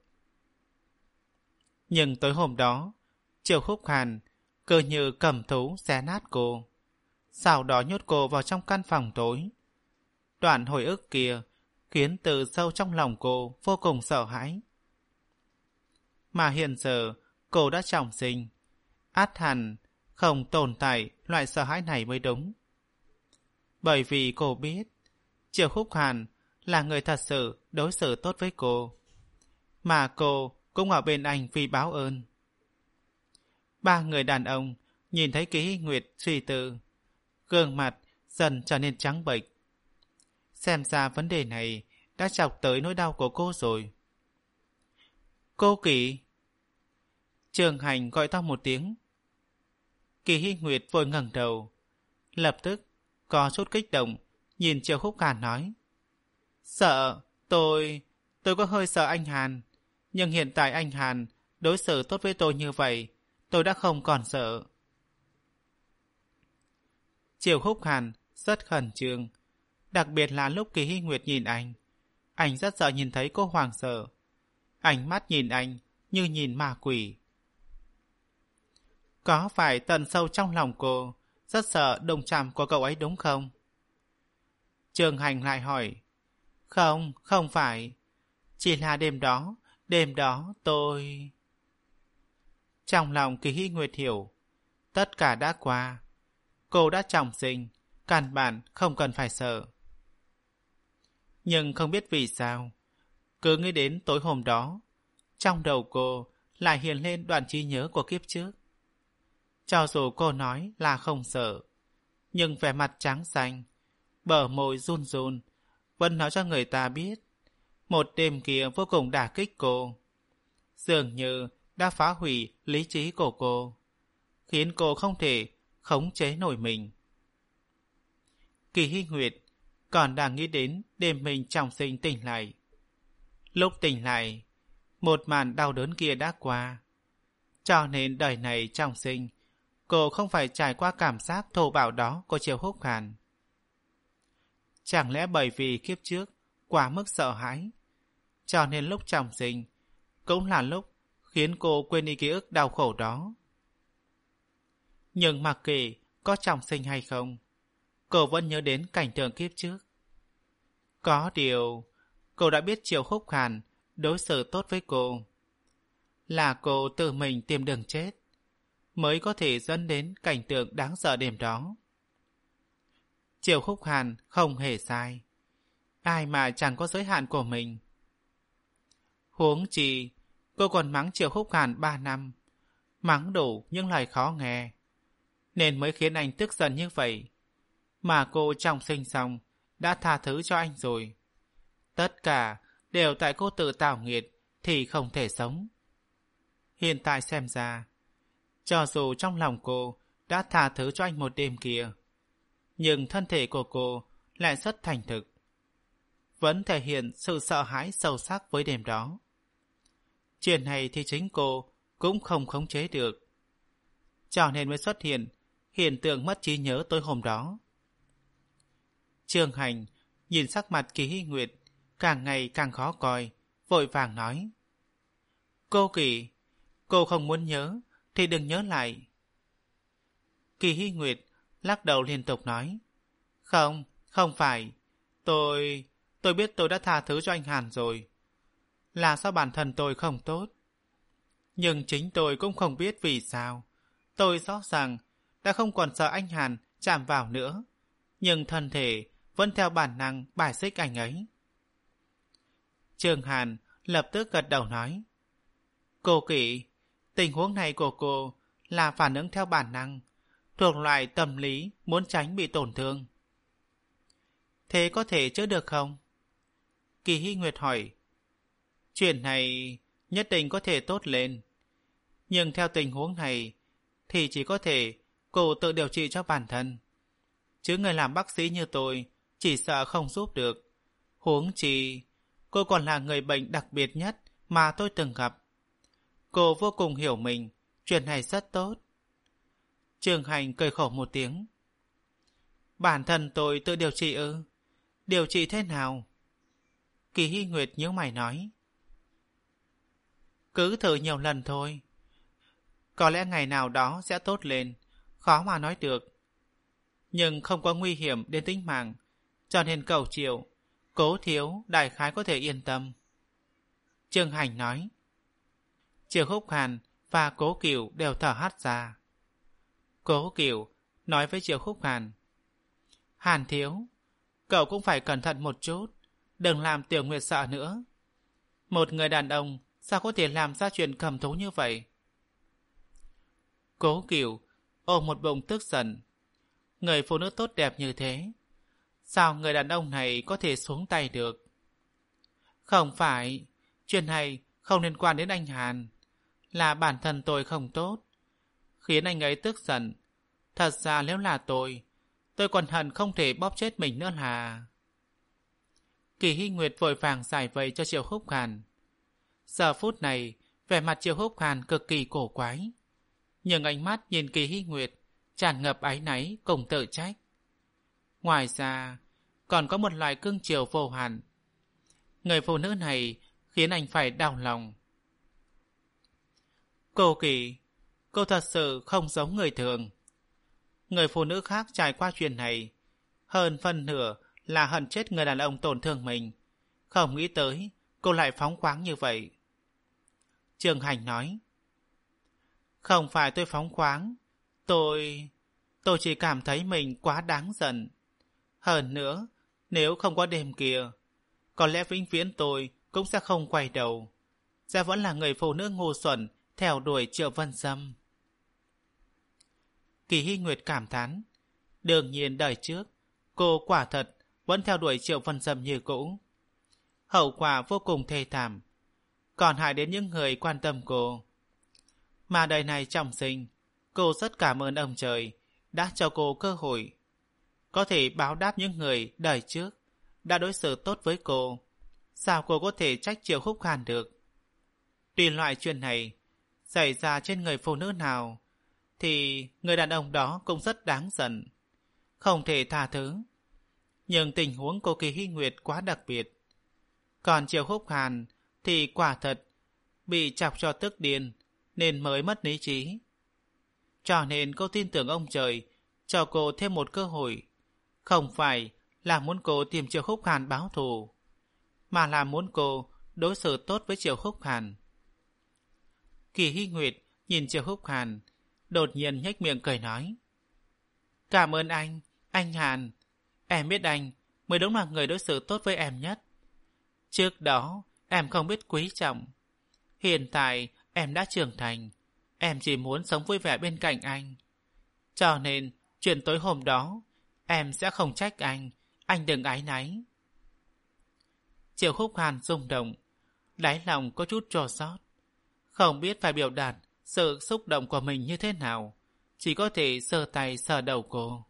Speaker 1: Nhưng tối hôm đó, Triệu Khúc Hàn cơ như cầm thú xé nát cô, sau đó nhốt cô vào trong căn phòng tối. Đoạn hồi ức kia khiến từ sâu trong lòng cô vô cùng sợ hãi. Mà hiện giờ cô đã trọng sinh, ắt hẳn không tồn tại loại sợ hãi này mới đúng. Bởi vì cô biết Triệu Khúc Hàn là người thật sự đối xử tốt với cô, mà cô cũng ở bên anh vì báo ơn. Ba người đàn ông nhìn thấy Kỳ Hy Nguyệt suy tư, gương mặt dần trở nên trắng bệch. Xem ra vấn đề này đã chọc tới nỗi đau của cô rồi. Cô Kỳ! Trường Hành gọi to một tiếng. Kỳ Hy Nguyệt vội ngẩng đầu, lập tức có chút kích động nhìn Triệu Khúc Hàn nói. Sợ, tôi... tôi có hơi sợ anh Hàn, nhưng hiện tại anh Hàn đối xử tốt với tôi như vậy, tôi đã không còn sợ. Triệu Khúc Hàn rất khẩn trương, đặc biệt là lúc Kỳ Hy Nguyệt nhìn anh. Anh rất sợ nhìn thấy cô hoảng sợ. Ánh mắt nhìn anh như nhìn ma quỷ. Có phải tận sâu trong lòng cô rất sợ đồng chạm của cậu ấy đúng không? Trường Hành lại hỏi. Không, không phải. Chỉ là đêm đó, đêm đó tôi... Trong lòng Kỳ Hy Nguyệt hiểu, tất cả đã qua. Cô đã trọng sinh, căn bản không cần phải sợ. Nhưng không biết vì sao, cứ nghĩ đến tối hôm đó, trong đầu cô lại hiện lên đoạn trí nhớ của kiếp trước. Cho dù cô nói là không sợ, nhưng vẻ mặt trắng xanh, bờ môi run run, vẫn nói cho người ta biết một đêm kia vô cùng đả kích cô, dường như đã phá hủy lý trí của cô, khiến cô không thể khống chế nổi mình. Kỳ Hy Nguyệt còn đang nghĩ đến đêm mình trọng sinh tỉnh lại. Lúc tỉnh lại, một màn đau đớn kia đã qua, cho nên đời này trọng sinh cô không phải trải qua cảm giác thô bạo đó của Triệu Khúc Hàn. Chẳng lẽ bởi vì kiếp trước quá mức sợ hãi, cho nên lúc trọng sinh cũng là lúc khiến cô quên đi ký ức đau khổ đó. Nhưng mặc kệ có trọng sinh hay không, cô vẫn nhớ đến cảnh tượng kiếp trước. Có điều, cô đã biết Triệu Khúc Hàn đối xử tốt với cô. Là cô tự mình tìm đường chết, mới có thể dẫn đến cảnh tượng đáng sợ đêm đó. Triệu Khúc Hàn không hề sai. Ai mà chẳng có giới hạn của mình. Huống chi, cô còn mắng Triệu Khúc Hàn ba năm, mắng đủ những lời khó nghe, nên mới khiến anh tức giận như vậy. Mà cô trọng sinh xong đã tha thứ cho anh rồi. Tất cả đều tại cô tự tạo nghiệt thì không thể sống. Hiện tại xem ra, cho dù trong lòng cô đã tha thứ cho anh một đêm kia, nhưng thân thể của cô lại rất thành thực, vẫn thể hiện sự sợ hãi sâu sắc với đêm đó. Chuyện này thì chính cô cũng không khống chế được, cho nên mới xuất hiện hiện tượng mất trí nhớ tối hôm đó. Trương Hành nhìn sắc mặt Kỳ Hy Nguyệt càng ngày càng khó coi, vội vàng nói: Cô Kỳ, cô không muốn nhớ thì đừng nhớ lại. Kỳ Hy Nguyệt lắc đầu liên tục nói: Không, không phải. Tôi... tôi biết tôi đã tha thứ cho anh Hàn rồi. Là sao bản thân tôi không tốt. Nhưng chính tôi cũng không biết vì sao. Tôi rõ ràng đã không còn sợ anh Hàn chạm vào nữa, nhưng thân thể vẫn theo bản năng bài xích anh ấy. Trương Hàn lập tức gật đầu nói: Cô Kỷ, tình huống này của cô là phản ứng theo bản năng, thuộc loại tâm lý muốn tránh bị tổn thương. Thế có thể chữa được không? Kỳ Hy Nguyệt hỏi. Chuyện này nhất định có thể tốt lên, nhưng theo tình huống này thì chỉ có thể cô tự điều trị cho bản thân, chứ người làm bác sĩ như tôi chỉ sợ không giúp được. Huống chi cô còn là người bệnh đặc biệt nhất mà tôi từng gặp. Cô vô cùng hiểu mình, chuyện này rất tốt. Trương Hành cười khổ một tiếng. Bản thân tôi tự điều trị ư? Điều trị thế nào? Kỳ Hy Nguyệt nhíu mày nói. Cứ thử nhiều lần thôi. Có lẽ ngày nào đó sẽ tốt lên, khó mà nói được. Nhưng không có nguy hiểm đến tính mạng, cho nên cầu Triệu, Cố thiếu đại khái có thể yên tâm. Trương Hành nói. Triệu Khúc Hàn và Cố Cửu đều thở hắt ra. Cố Cửu nói với Triệu Khúc Hàn: Hàn thiếu, cậu cũng phải cẩn thận một chút, đừng làm Tiểu Nguyệt sợ nữa. Một người đàn ông sao có thể làm ra chuyện cầm thú như vậy? Cố Cửu ôm một bụng tức giận. Người phụ nữ tốt đẹp như thế, sao người đàn ông này có thể xuống tay được? Không phải, chuyện này không liên quan đến anh Hàn, là bản thân tôi không tốt, khiến anh ấy tức giận. Thật ra nếu là tôi, tôi còn hận không thể bóp chết mình nữa là... Kỳ Hy Nguyệt vội vàng giải vây cho Triệu Khúc Hàn. Giờ phút này, vẻ mặt Triệu Khúc Hàn cực kỳ cổ quái, nhưng ánh mắt nhìn Kỳ Hy Nguyệt tràn ngập áy náy cùng tự trách. Ngoài ra, còn có một loại cưng chiều vô hạn. Người phụ nữ này khiến anh phải đau lòng. Cô Kỳ, cô thật sự không giống người thường. Người phụ nữ khác trải qua chuyện này, hơn phân nửa là hận chết người đàn ông tổn thương mình. Không nghĩ tới cô lại phóng khoáng như vậy. Trương Hành nói. Không phải tôi phóng khoáng, tôi... tôi chỉ cảm thấy mình quá đáng giận. Hơn nữa, nếu không có đêm kia, có lẽ vĩnh viễn tôi cũng sẽ không quay đầu, sẽ vẫn là người phụ nữ ngu xuẩn theo đuổi Triệu Vân Sâm. Kỳ Hy Nguyệt cảm thán. Đương nhiên đời trước, cô quả thật vẫn theo đuổi Triệu Vân Sâm như cũ. Hậu quả vô cùng thê thảm, còn hại đến những người quan tâm cô. Mà đời này trọng sinh, cô rất cảm ơn ông trời đã cho cô cơ hội, có thể báo đáp những người đời trước đã đối xử tốt với cô. Sao cô có thể trách Triệu Khúc Hàn được? Tuy loại chuyện này xảy ra trên người phụ nữ nào, thì người đàn ông đó cũng rất đáng giận, không thể tha thứ. Nhưng tình huống cô Kỳ Hy Nguyệt quá đặc biệt. Còn Triệu Húc Hàn thì quả thật bị chọc cho tức điên nên mới mất lý trí. Cho nên cô tin tưởng ông trời cho cô thêm một cơ hội. Không phải là muốn cô tìm Triệu Húc Hàn báo thù, mà là muốn cô đối xử tốt với Triệu Húc Hàn. Kỳ Hy Nguyệt nhìn Triệu Húc Hàn, đột nhiên nhếch miệng cười nói: Cảm ơn anh, anh Hàn. Em biết anh mới đúng là người đối xử tốt với em nhất. Trước đó em không biết quý trọng. Hiện tại em đã trưởng thành, em chỉ muốn sống vui vẻ bên cạnh anh. Cho nên chuyện tối hôm đó em sẽ không trách anh, anh đừng áy náy. Triệu Húc Hàn rung động, đáy lòng có chút trò xót, không biết phải biểu đạt sự xúc động của mình như thế nào, chỉ có thể sờ tay sờ đầu cô.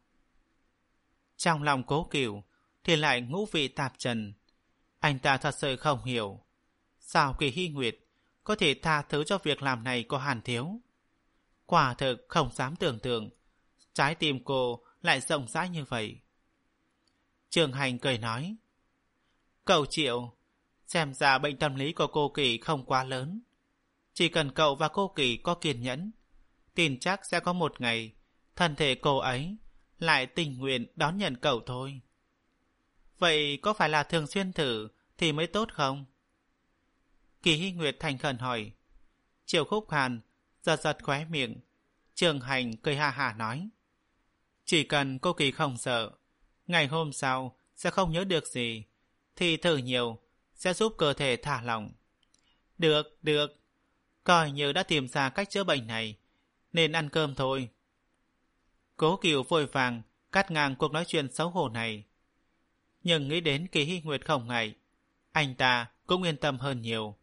Speaker 1: Trong lòng Cố Cửu thì lại ngũ vị tạp trần. Anh ta thật sự không hiểu sao Kỳ Hy Nguyệt có thể tha thứ cho việc làm này của Hàn Thiếu. Quả thực không dám tưởng tượng trái tim cô lại rộng rãi như vậy. Trường Hành cười nói: Cậu Triệu, xem ra bệnh tâm lý của cô Kỳ không quá lớn. Chỉ cần cậu và cô Kỳ có kiên nhẫn, tin chắc sẽ có một ngày thân thể cô ấy lại tình nguyện đón nhận cậu thôi. Vậy có phải là thường xuyên thử thì mới tốt không? Kỳ Hy Nguyệt thành khẩn hỏi. Triệu Khúc Hàn giật giật khóe miệng. Trường Hành cười ha hả nói: Chỉ cần cô Kỳ không sợ, ngày hôm sau sẽ không nhớ được gì, thì thử nhiều sẽ giúp cơ thể thả lỏng. Được, được, coi như đã tìm ra cách chữa bệnh này, nên ăn cơm thôi. Cố Cửu vội vàng cắt ngang cuộc nói chuyện xấu hổ này. Nhưng nghĩ đến Kỳ Hy Nguyệt không ngại, anh ta cũng yên tâm hơn nhiều.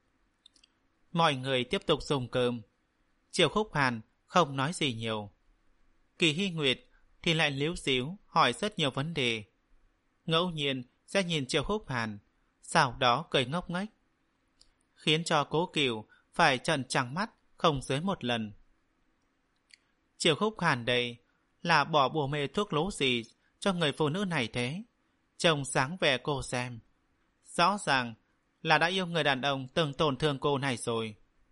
Speaker 1: Mọi người tiếp tục dùng cơm. Triệu Khúc Hàn không nói gì nhiều. Kỳ Hy Nguyệt thì lại líu díu hỏi rất nhiều vấn đề. Ngẫu nhiên sẽ nhìn Triệu Khúc Hàn, sau đó cười ngốc nghếch, khiến cho Cố Cửu phải trợn trắng mắt không dưới một lần. Triệu Khúc Hàn đây là bỏ bùa mê thuốc lố gì cho người phụ nữ này thế? Trông dáng vẻ cô xem, rõ ràng là đã yêu người đàn ông từng tổn thương cô này rồi.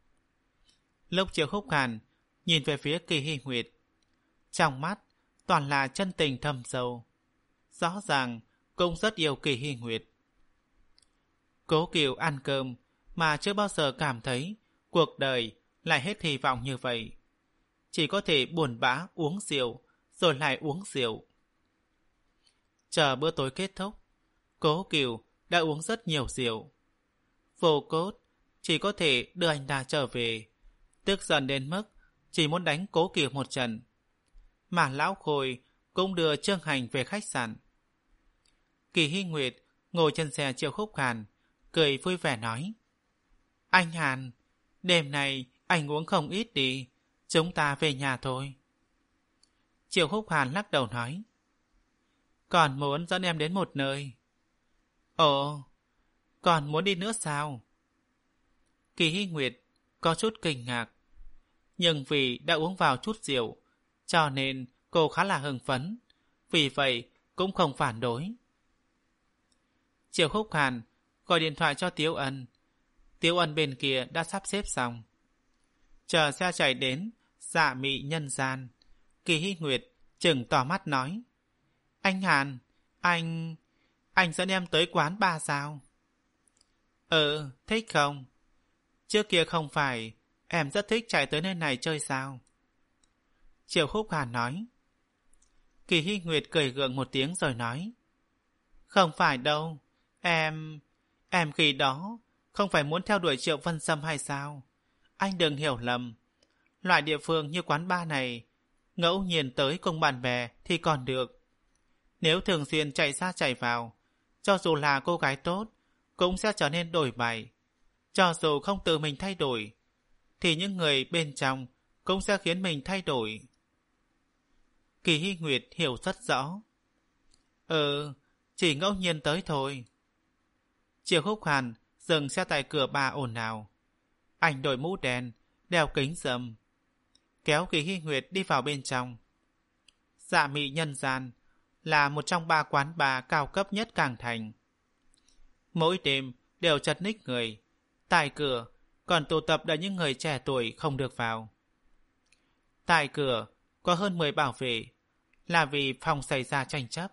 Speaker 1: Lúc Triệu Khúc Hàn nhìn về phía Kỳ Hy Nguyệt, trong mắt toàn là chân tình thâm sâu, rõ ràng cũng rất yêu Kỳ Hy Nguyệt. Cố Cửu ăn cơm mà chưa bao giờ cảm thấy cuộc đời lại hết hy vọng như vậy. Chỉ có thể buồn bã uống rượu rồi lại uống rượu. Chờ bữa tối kết thúc, Cố Cửu đã uống rất nhiều rượu. Vô Cốt chỉ có thể đưa anh ta trở về, tức giận đến mức chỉ muốn đánh Cố Cửu một trận. Mà Lão Khôi cũng đưa Trương Hành về khách sạn. Kỳ Hy Nguyệt ngồi trên xe Triệu Khúc Hàn, cười vui vẻ nói: Anh Hàn, đêm này anh uống không ít đi, chúng ta về nhà thôi. Triệu Khúc Hàn lắc đầu nói: Còn muốn dẫn em đến một nơi. Ồ, còn muốn đi nữa sao? Kỳ Hy Nguyệt có chút kinh ngạc, nhưng vì đã uống vào chút rượu, cho nên cô khá là hưng phấn, vì vậy cũng không phản đối. Triệu Khúc Hàn gọi điện thoại cho Tiếu Ân. Tiếu Ân bên kia đã sắp xếp xong. Chờ xe chạy đến Dạ Mị Nhân Gian, Kỳ Hy Nguyệt chừng tỏ mắt nói: Anh Hàn, anh... anh dẫn em tới quán ba sao? Ừ, thích không? Trước kia không phải em rất thích chạy tới nơi này chơi sao? Triệu Khúc Hàn nói. Kỳ Hy Nguyệt cười gượng một tiếng rồi nói: Không phải đâu, em... em khi đó không phải muốn theo đuổi Triệu Vân Sâm hay sao? Anh đừng hiểu lầm. Loại địa phương như quán bar này, ngẫu nhiên tới cùng bạn bè thì còn được. Nếu thường xuyên chạy ra chạy vào, cho dù là cô gái tốt, cũng sẽ trở nên đổi bại. Cho dù không tự mình thay đổi, thì những người bên trong cũng sẽ khiến mình thay đổi. Kỳ Hy Nguyệt hiểu rất rõ. Ừ, chỉ ngẫu nhiên tới thôi. Triệu Khúc Hàn dừng xe tại cửa bà ồn ào. Anh đội mũ đen, đeo kính râm, kéo Kỳ Hy Nguyệt đi vào bên trong. Dạ Mị Nhân Gian là một trong ba quán bar cao cấp nhất Càng Thành. Mỗi đêm đều chật ních người, tại cửa còn tụ tập đầy những người trẻ tuổi không được vào. Tại cửa có hơn mười bảo vệ, là vì phòng xảy ra tranh chấp.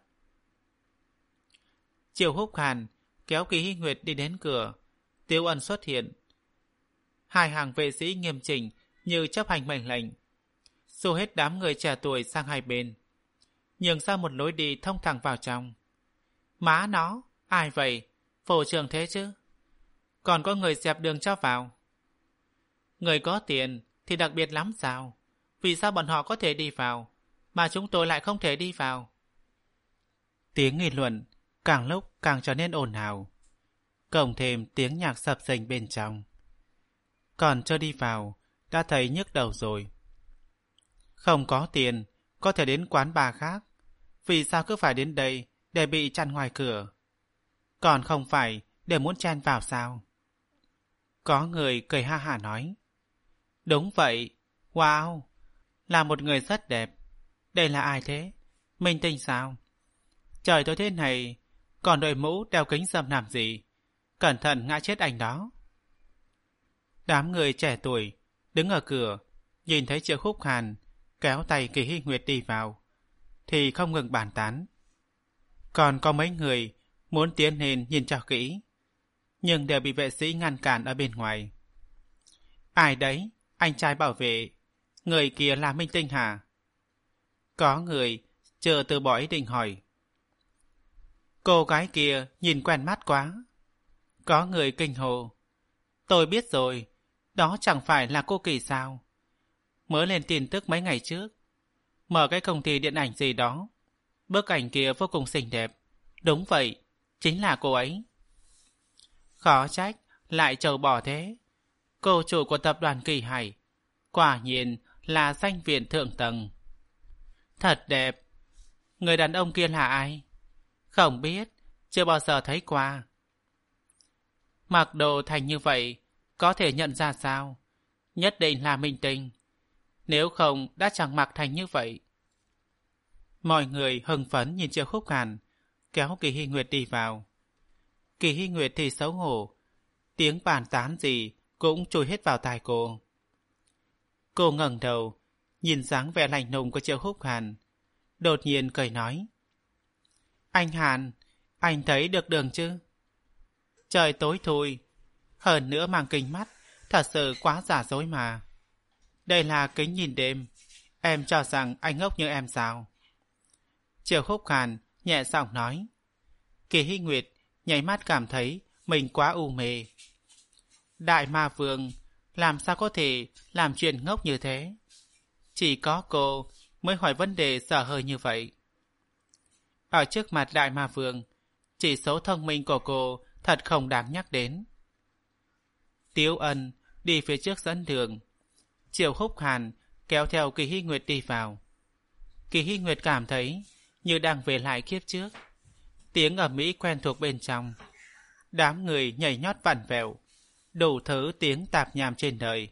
Speaker 1: Triệu Húc Hàn kéo Kỳ Hy Nguyệt đi đến cửa, Tiêu Ân xuất hiện. Hai hàng vệ sĩ nghiêm chỉnh như chấp hành mệnh lệnh, xô hết đám người trẻ tuổi sang hai bên, nhường ra một lối đi thông thẳng vào trong. Má nó, ai vậy? Phổ trưởng thế chứ? Còn có người dẹp đường cho vào. Người có tiền thì đặc biệt lắm sao? Vì sao bọn họ có thể đi vào, mà chúng tôi lại không thể đi vào? Tiếng nghị luận càng lúc càng trở nên ồn ào, cộng thêm tiếng nhạc sập sình bên trong. Còn chưa đi vào đã thấy nhức đầu rồi. Không có tiền có thể đến quán bar khác, vì sao cứ phải đến đây để bị chặn ngoài cửa? Còn không phải để muốn chen vào sao? Có người cười ha hả nói. Đúng vậy. Wow, là một người rất đẹp. Đây là ai thế? Minh tinh sao? Trời tối thế này còn đội mũ đeo kính râm làm gì? Cẩn thận ngã chết anh đó. Đám người trẻ tuổi đứng ở cửa nhìn thấy Triệu Húc Hàn kéo tay Kỳ Hy Nguyệt đi vào thì không ngừng bàn tán. Còn có mấy người muốn tiến lên nhìn cho kỹ, nhưng đều bị vệ sĩ ngăn cản ở bên ngoài. Ai đấy? Anh trai bảo vệ. Người kia là minh tinh hả? Có người chưa từ bỏ ý định hỏi. Cô gái kia nhìn quen mắt quá. Có người kinh hồ. Tôi biết rồi, đó chẳng phải là cô Kỳ sao? Mới lên tin tức mấy ngày trước, mở cái công ty điện ảnh gì đó. Bức ảnh kia vô cùng xinh đẹp. Đúng vậy, chính là cô ấy. Khó trách lại trầu bỏ thế. Cô chủ của tập đoàn Kỳ Hải quả nhiên là danh viện thượng tầng. Thật đẹp. Người đàn ông kia là ai? Không biết, chưa bao giờ thấy qua. Mặc đồ thành như vậy có thể nhận ra sao? Nhất định là minh tinh. Nếu không đã chẳng mặc thành như vậy. Mọi người hưng phấn nhìn Triệu Húc Hàn kéo Kỳ Hy Nguyệt đi vào. Kỳ Hy Nguyệt thì xấu hổ, tiếng bàn tán gì cũng trôi hết vào tai cô. Cô ngẩng đầu nhìn dáng vẻ lạnh lùng của Triệu Húc Hàn, đột nhiên cười nói. Anh Hàn, anh thấy được đường chứ? Trời tối thui, hơn nữa mang kính mắt, thật sự quá giả dối mà. Đây là kính nhìn đêm, em cho rằng anh ngốc như em sao? Triệu Húc Hàn nhẹ giọng nói. Kỳ Hy Nguyệt nháy mắt cảm thấy mình quá u mê. Đại ma vương làm sao có thể làm chuyện ngốc như thế? Chỉ có cô mới hỏi vấn đề dở hơi như vậy. Ở trước mặt đại ma vương, chỉ số thông minh của cô thật không đáng nhắc đến. Tiếu Ân đi phía trước dẫn đường. Triệu Húc Hàn kéo theo Kỳ Hy Nguyệt đi vào. Kỳ Hy Nguyệt cảm thấy như đang về lại kiếp trước. Tiếng ầm ĩ quen thuộc bên trong. Đám người nhảy nhót vặn vẹo, đủ thứ tiếng tạp nham trên đời.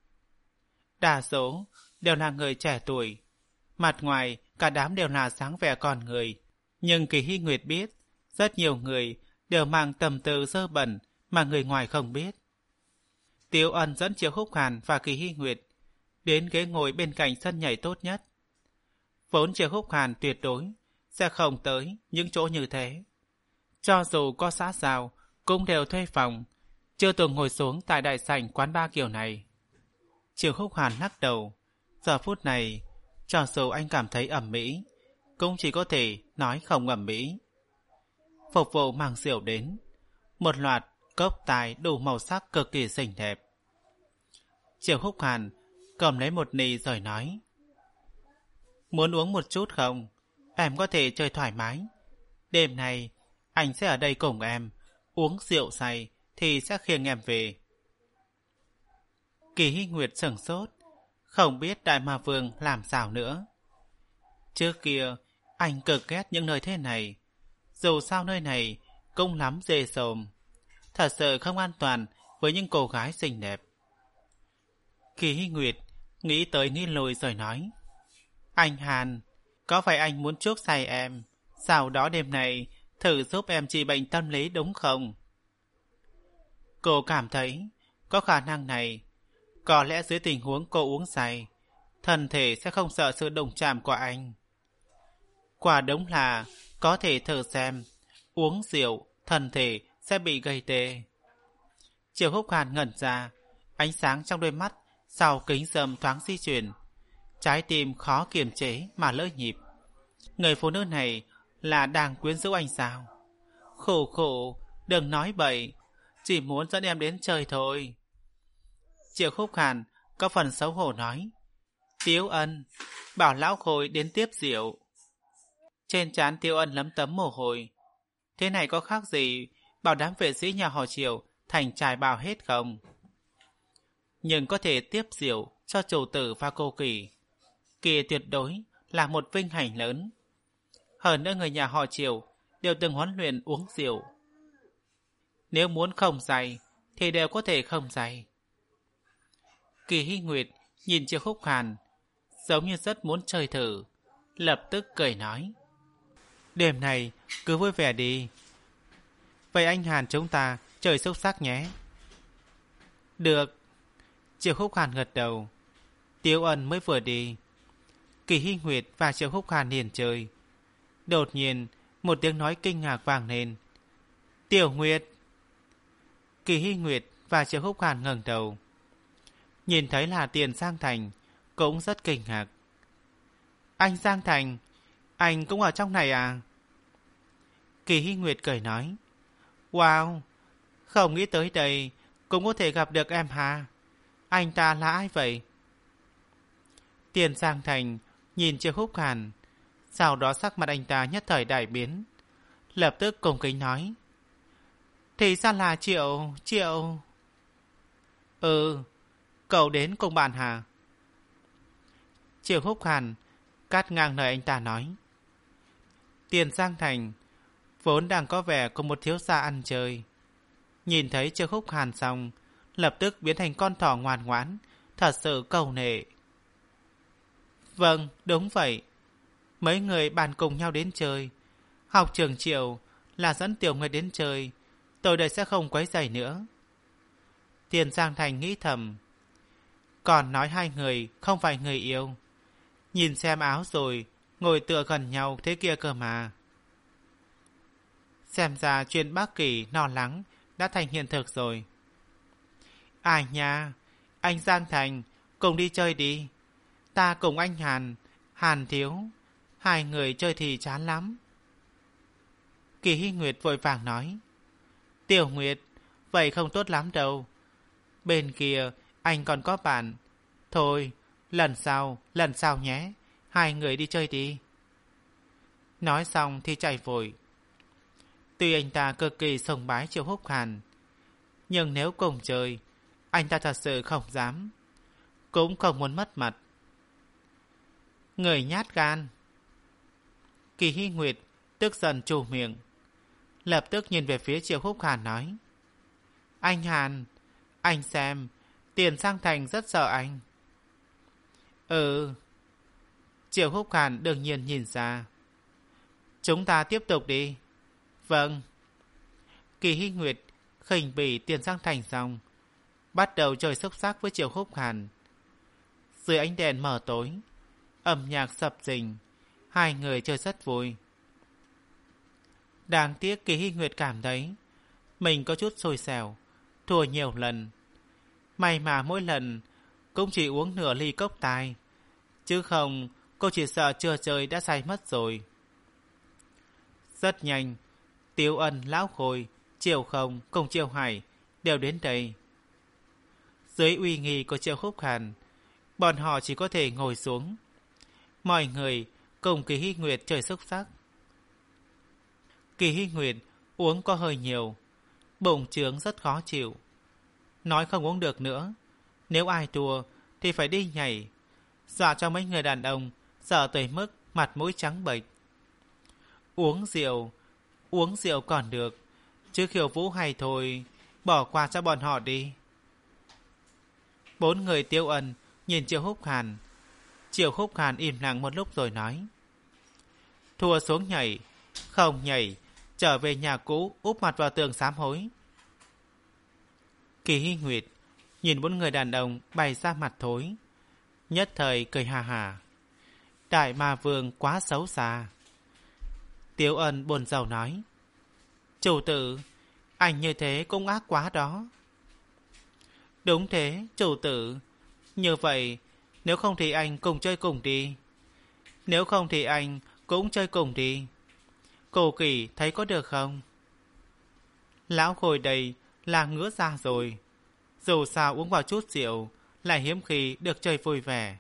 Speaker 1: Đa số đều là người trẻ tuổi. Mặt ngoài cả đám đều là sáng vẻ con người. Nhưng Kỳ Hy Nguyệt biết rất nhiều người đều mang tâm tư dơ bẩn mà người ngoài không biết. Tiếu Ân dẫn Triệu Húc Hàn và Kỳ Hy Nguyệt đến ghế ngồi bên cạnh sân nhảy tốt nhất. Vốn Triệu Húc Hàn tuyệt đối sẽ không tới những chỗ như thế. Cho dù có xã giao cũng đều thuê phòng, chưa từng ngồi xuống tại đại sảnh quán bar kiểu này. Triệu Húc Hàn lắc đầu. Giờ phút này, cho dù anh cảm thấy ẩm mỹ, cũng chỉ có thể nói không ẩm mỹ. Phục vụ mang rượu đến, một loạt cốc tài đủ màu sắc cực kỳ xinh đẹp. Triệu Húc Hàn cầm lấy một ly rồi nói. Muốn uống một chút không? Em có thể chơi thoải mái. Đêm nay anh sẽ ở đây cùng em. Uống rượu say thì sẽ khiêng em về. Kỳ Hy Nguyệt sửng sốt, không biết đại ma vương làm sao nữa. Trước kia anh cực ghét những nơi thế này. Dù sao nơi này cũng lắm dê sồm, thật sự không an toàn với những cô gái xinh đẹp. Kỳ Hy Nguyệt nghĩ tới nghĩ lui rồi nói. Anh Hàn, có phải anh muốn chuốc say em, Sau đó đêm này thử giúp em trị bệnh tâm lý đúng không? Cô cảm thấy có khả năng này. Có lẽ dưới tình huống cô uống say, thân thể sẽ không sợ sự đụng chạm của anh. Quả đúng là có thể thử xem, uống rượu, thân thể sẽ bị gây tê. Triệu Húc Hàn ngẩn ra, ánh sáng trong đôi mắt sau kính râm thoáng di chuyển. Trái tim khó kiềm chế mà lỡ nhịp. Người phụ nữ này là đang quyến rũ anh sao? Khổ khổ, đừng nói bậy, chỉ muốn dẫn em đến chơi thôi. Triệu Húc Hàn có phần xấu hổ nói. Tiếu Ân, bảo lão Khôi đến tiếp rượu. Trên trán Tiếu Ân lấm tấm mồ hôi. Thế này có khác gì bảo đám vệ sĩ nhà họ Triệu thành trài bào hết không? Nhưng có thể tiếp rượu cho chủ tử và cô Kỳ, kia tuyệt đối là một vinh hạnh lớn. Hơn nữa người nhà họ Triệu đều từng huấn luyện uống rượu. Nếu muốn không say thì đều có thể không say. Kỳ Hy Nguyệt nhìn Triệu Húc Hàn giống như rất muốn chơi thử, lập tức cười nói. Đêm này cứ vui vẻ đi. Vậy anh Hàn chúng ta chơi xúc sắc nhé. Được. Triệu Húc Hàn gật đầu. Tiếu Ân mới vừa đi, Kỳ Hy Nguyệt và Triệu Húc Hàn liền chơi. Đột nhiên một tiếng nói kinh ngạc vang lên. Tiểu Nguyệt. Kỳ Hy Nguyệt và Triệu Húc Hàn ngẩng đầu, nhìn thấy là Tiền Giang Thành, cũng rất kinh ngạc. Anh Giang Thành, anh cũng ở trong này à? Kỳ Hy Nguyệt cười nói. Wow, không nghĩ tới đây cũng có thể gặp được em hà. Anh ta là ai vậy? Tiền Giang Thành nhìn Triệu Húc Hàn, sau đó sắc mặt anh ta nhất thời đại biến, lập tức cung kính nói. Thì ra là Triệu, Triệu... Ừ, cậu đến cùng bạn hả? Triệu Húc Hàn cắt ngang lời anh ta nói. Tiền Giang Thành vốn đang có vẻ của một thiếu gia ăn chơi, nhìn thấy Triệu Húc Hàn xong, lập tức biến thành con thỏ ngoan ngoãn, thật sự cầu nệ. Vâng, đúng vậy. Mấy người bàn cùng nhau đến chơi. Học trường Triệu là dẫn Tiểu Nguyệt đến chơi, tôi đây sẽ không quấy rầy nữa. Tiền Giang Thành nghĩ thầm. Còn nói hai người không phải người yêu. Nhìn xem áo rồi, ngồi tựa gần nhau thế kia cơ mà. Xem ra chuyện Bắc Kỳ lo lắng đã thành hiện thực rồi. Ai nha, anh Giang Thành, cùng đi chơi đi. Ta cùng anh Hàn, Hàn thiếu, hai người chơi thì chán lắm. Kỳ Hy Nguyệt vội vàng nói. Tiểu Nguyệt, vậy không tốt lắm đâu. Bên kia anh còn có bạn. Thôi, lần sau, lần sau nhé. Hai người đi chơi đi. Nói xong thì chạy vội. Tuy anh ta cực kỳ sùng bái Triệu Húc Hàn, nhưng nếu cùng chơi, anh ta thật sự không dám, cũng không muốn mất mặt. Người nhát gan. Kỳ Hy Nguyệt tức giận trù miệng, lập tức nhìn về phía Triệu Húc Hàn nói. Anh Hàn, anh xem, Tiền Giang Thành rất sợ anh. Ừ. Triệu Húc Hàn đương nhiên nhìn ra. Chúng ta tiếp tục đi. Vâng. Kỳ Hy Nguyệt khinh bỉ Tiền Giang Thành xong, bắt đầu chơi xúc sắc với Triệu Húc Hàn. Dưới ánh đèn mờ tối, âm nhạc sập sình, hai người chơi rất vui. Đáng tiếc Kỳ Hy Nguyệt cảm thấy mình có chút xui xẻo, thua nhiều lần. May mà mỗi lần cũng chỉ uống nửa ly cốc tai, chứ không cô chỉ sợ chưa chơi đã say mất rồi. Rất nhanh, Tiếu Ân, Lão Khôi, Triệu Không cùng Triệu Hải đều đến đây. Dưới uy nghi của Triệu Húc Hàn, bọn họ chỉ có thể ngồi xuống. Mọi người cùng Kỳ Hy Nguyệt chơi xúc sắc. Kỳ Hy Nguyệt uống có hơi nhiều, bụng trướng rất khó chịu, nói không uống được nữa. Nếu ai thua thì phải đi nhảy, dọa cho mấy người đàn ông sợ tới mức mặt mũi trắng bệch. Uống rượu, uống rượu còn được, chứ khiêu vũ hay thôi, bỏ qua cho bọn họ đi. Bốn người Tiêu Ân nhìn Triệu Húc Hàn. Triệu Húc Hàn im lặng một lúc rồi nói. Thua xuống nhảy, Không nhảy, trở về nhà cũ úp mặt vào tường sám hối. Kỳ Hy Nguyệt nhìn bốn người đàn ông bày ra mặt thối, nhất thời cười hà hà. Đại ma vương quá xấu xa. Tiếu Ân buồn rầu nói, chủ tử, anh như thế cũng ác quá đó. Đúng thế, chủ tử. Như vậy, nếu không thì anh cùng chơi cùng đi. Nếu không thì anh cũng chơi cùng đi. Cô Kỳ thấy có được không? Lão Khôi đây là ngứa ra rồi. Dù sao uống vào chút rượu, lại hiếm khi được chơi vui vẻ.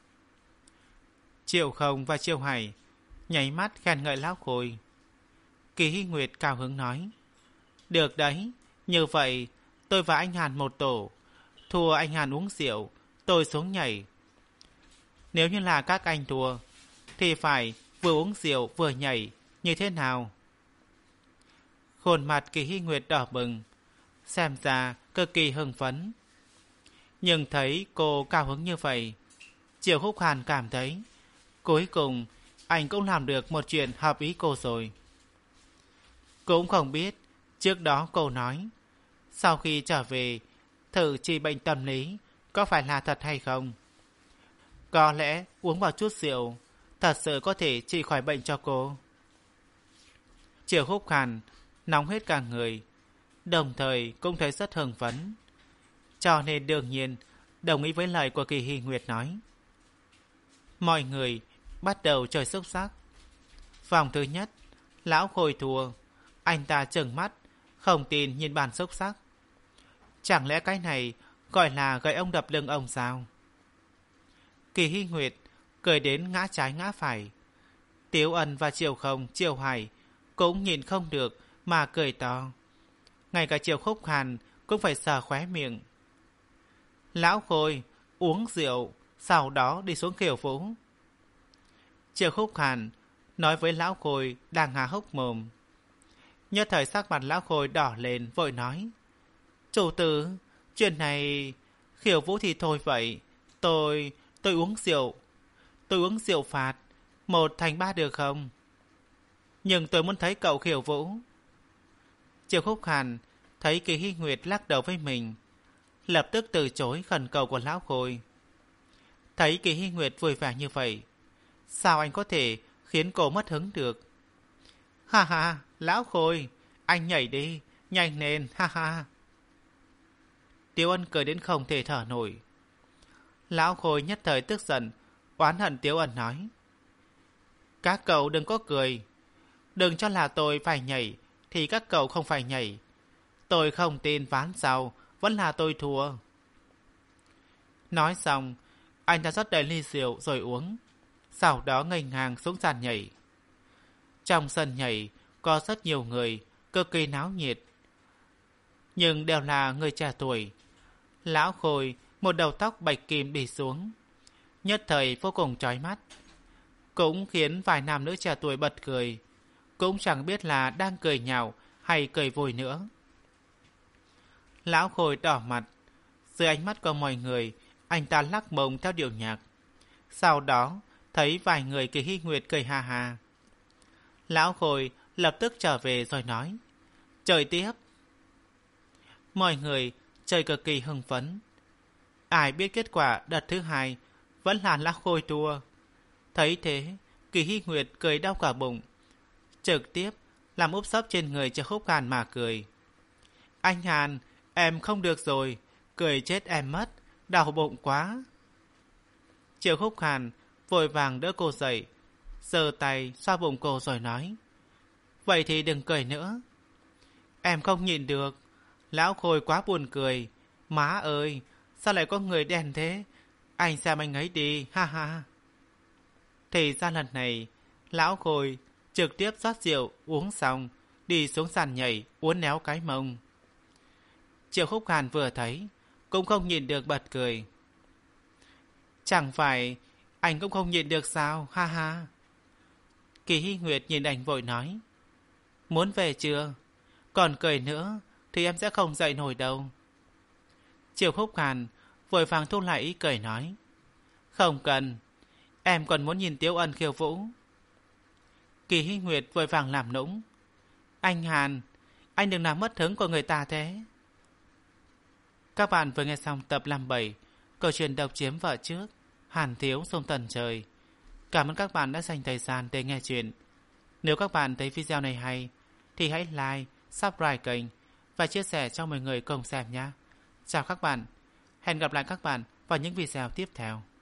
Speaker 1: Triệu Không và Triệu Hải nháy mắt khen ngợi Lão Khôi. Kỳ Hy Nguyệt cao hứng nói, được đấy, như vậy tôi và anh Hàn một tổ. Thua anh Hàn uống rượu, tôi xuống nhảy. Nếu như là các anh thua, thì phải vừa uống rượu vừa nhảy, như thế nào? Khuôn mặt Kỳ Hy Nguyệt đỏ bừng, xem ra cực kỳ hưng phấn. Nhưng thấy cô cao hứng như vậy, Triệu Húc Hàn cảm thấy cuối cùng anh cũng làm được một chuyện hợp ý cô rồi. Cũng không biết trước đó cô nói sau khi trở về thử trị bệnh tâm lý có phải là thật hay không. Có lẽ uống vào chút rượu thật sự có thể trị khỏi bệnh cho cô. Triệu Húc Hàn nóng hết cả người, đồng thời cũng thấy rất hưng phấn, cho nên đương nhiên đồng ý với lời của Kỳ Hy Nguyệt nói. Mọi người bắt đầu chơi xúc sắc. Vòng thứ nhất, Lão Khôi thua. Anh ta trừng mắt không tin nhìn bàn xúc sắc. Chẳng lẽ cái này gọi là gậy ông đập lưng ông sao? Kỳ Hy Nguyệt cười đến ngã trái ngã phải. Tiếu Ân và Triệu Không, Triệu Hải cũng nhìn không được mà cười to. Ngay cả Triệu Khúc Hàn cũng phải sờ khóe miệng. Lão Khôi uống rượu, sau đó đi xuống khiêu vũ. Triệu Khúc Hàn nói với Lão Khôi đang há hốc mồm. Nhất thời sắc mặt Lão Khôi đỏ lên, vội nói, chủ tử, chuyện này khiêu vũ thì thôi vậy. Tôi, tôi uống rượu. Tôi uống rượu phạt, một thành ba được không? Nhưng tôi muốn thấy cậu khiêu vũ. Triệu Khúc Hàn thấy Kỳ Hy Nguyệt lắc đầu với mình, lập tức từ chối khẩn cầu của Lão Khôi. Thấy Kỳ Hy Nguyệt vui vẻ như vậy, sao anh có thể khiến cô mất hứng được? Ha ha, Lão Khôi, anh nhảy đi, nhanh lên, ha ha. Tiếu Ân cười đến không thể thở nổi. Lão Khôi nhất thời tức giận, oán hận Tiếu Ân nói, các cậu đừng có cười. Đừng cho là tôi phải nhảy thì các cậu không phải nhảy. Tôi không tin ván sau vẫn là tôi thua. Nói xong, anh ta rót đầy ly rượu rồi uống, sau đó nghênh ngang xuống sàn nhảy. Trong sân nhảy có rất nhiều người, cực kỳ náo nhiệt, nhưng đều là người trẻ tuổi. Lão Khôi một đầu tóc bạch kim đi xuống, nhất thời vô cùng chói mắt, cũng khiến vài nam nữ trẻ tuổi bật cười, cũng chẳng biết là đang cười nhạo hay cười vui nữa. Lão Khôi đỏ mặt, dưới ánh mắt của mọi người, anh ta lắc mông theo điệu nhạc. Sau đó thấy vài người Kỳ Hy Nguyệt cười ha ha. Lão Khôi lập tức trở về rồi nói, chơi tiếp. Mọi người chơi cực kỳ hưng phấn. Ai biết kết quả đợt thứ hai vẫn là Lão Khôi thua. Thấy thế, Kỳ Hy Nguyệt cười đau cả bụng, trực tiếp làm úp sấp trên người Triệu Khúc Hàn mà cười. Anh Hàn, em không được rồi, cười chết em mất, đau bụng quá. Triệu Khúc Hàn vội vàng đỡ cô dậy, giơ tay xoa bụng cô rồi nói, vậy thì đừng cười nữa. Em không nhịn được, Lão Khôi quá buồn cười. Má ơi, sao lại có người đen thế? Anh xem anh ấy đi, ha ha. Thì ra lần này, Lão Khôi trực tiếp rót rượu uống xong, đi xuống sàn nhảy uốn néo cái mông. Triệu Khúc Hàn vừa thấy, cũng không nhịn được bật cười. Chẳng phải anh cũng không nhịn được sao, ha ha. Kỳ Hy Nguyệt nhìn anh vội nói, muốn về chưa? Còn cười nữa thì em sẽ không dậy nổi đâu. Triệu Khúc Hàn vội vàng thu lại ý cười nói, không cần, em còn muốn nhìn Tiếu Ân khiêu vũ. Kỳ Hy Nguyệt vội vàng làm nũng. Anh Hàn, anh đừng làm mất hứng của người ta thế. Các bạn vừa nghe xong tập năm mươi bảy câu chuyện độc chiếm vợ trước, Hàn Thiếu Sông Tần Trời. Cảm ơn các bạn đã dành thời gian để nghe chuyện. Nếu các bạn thấy video này hay thì hãy like, subscribe kênh và chia sẻ cho mọi người cùng xem nhé. Chào các bạn. Hẹn gặp lại các bạn vào những video tiếp theo.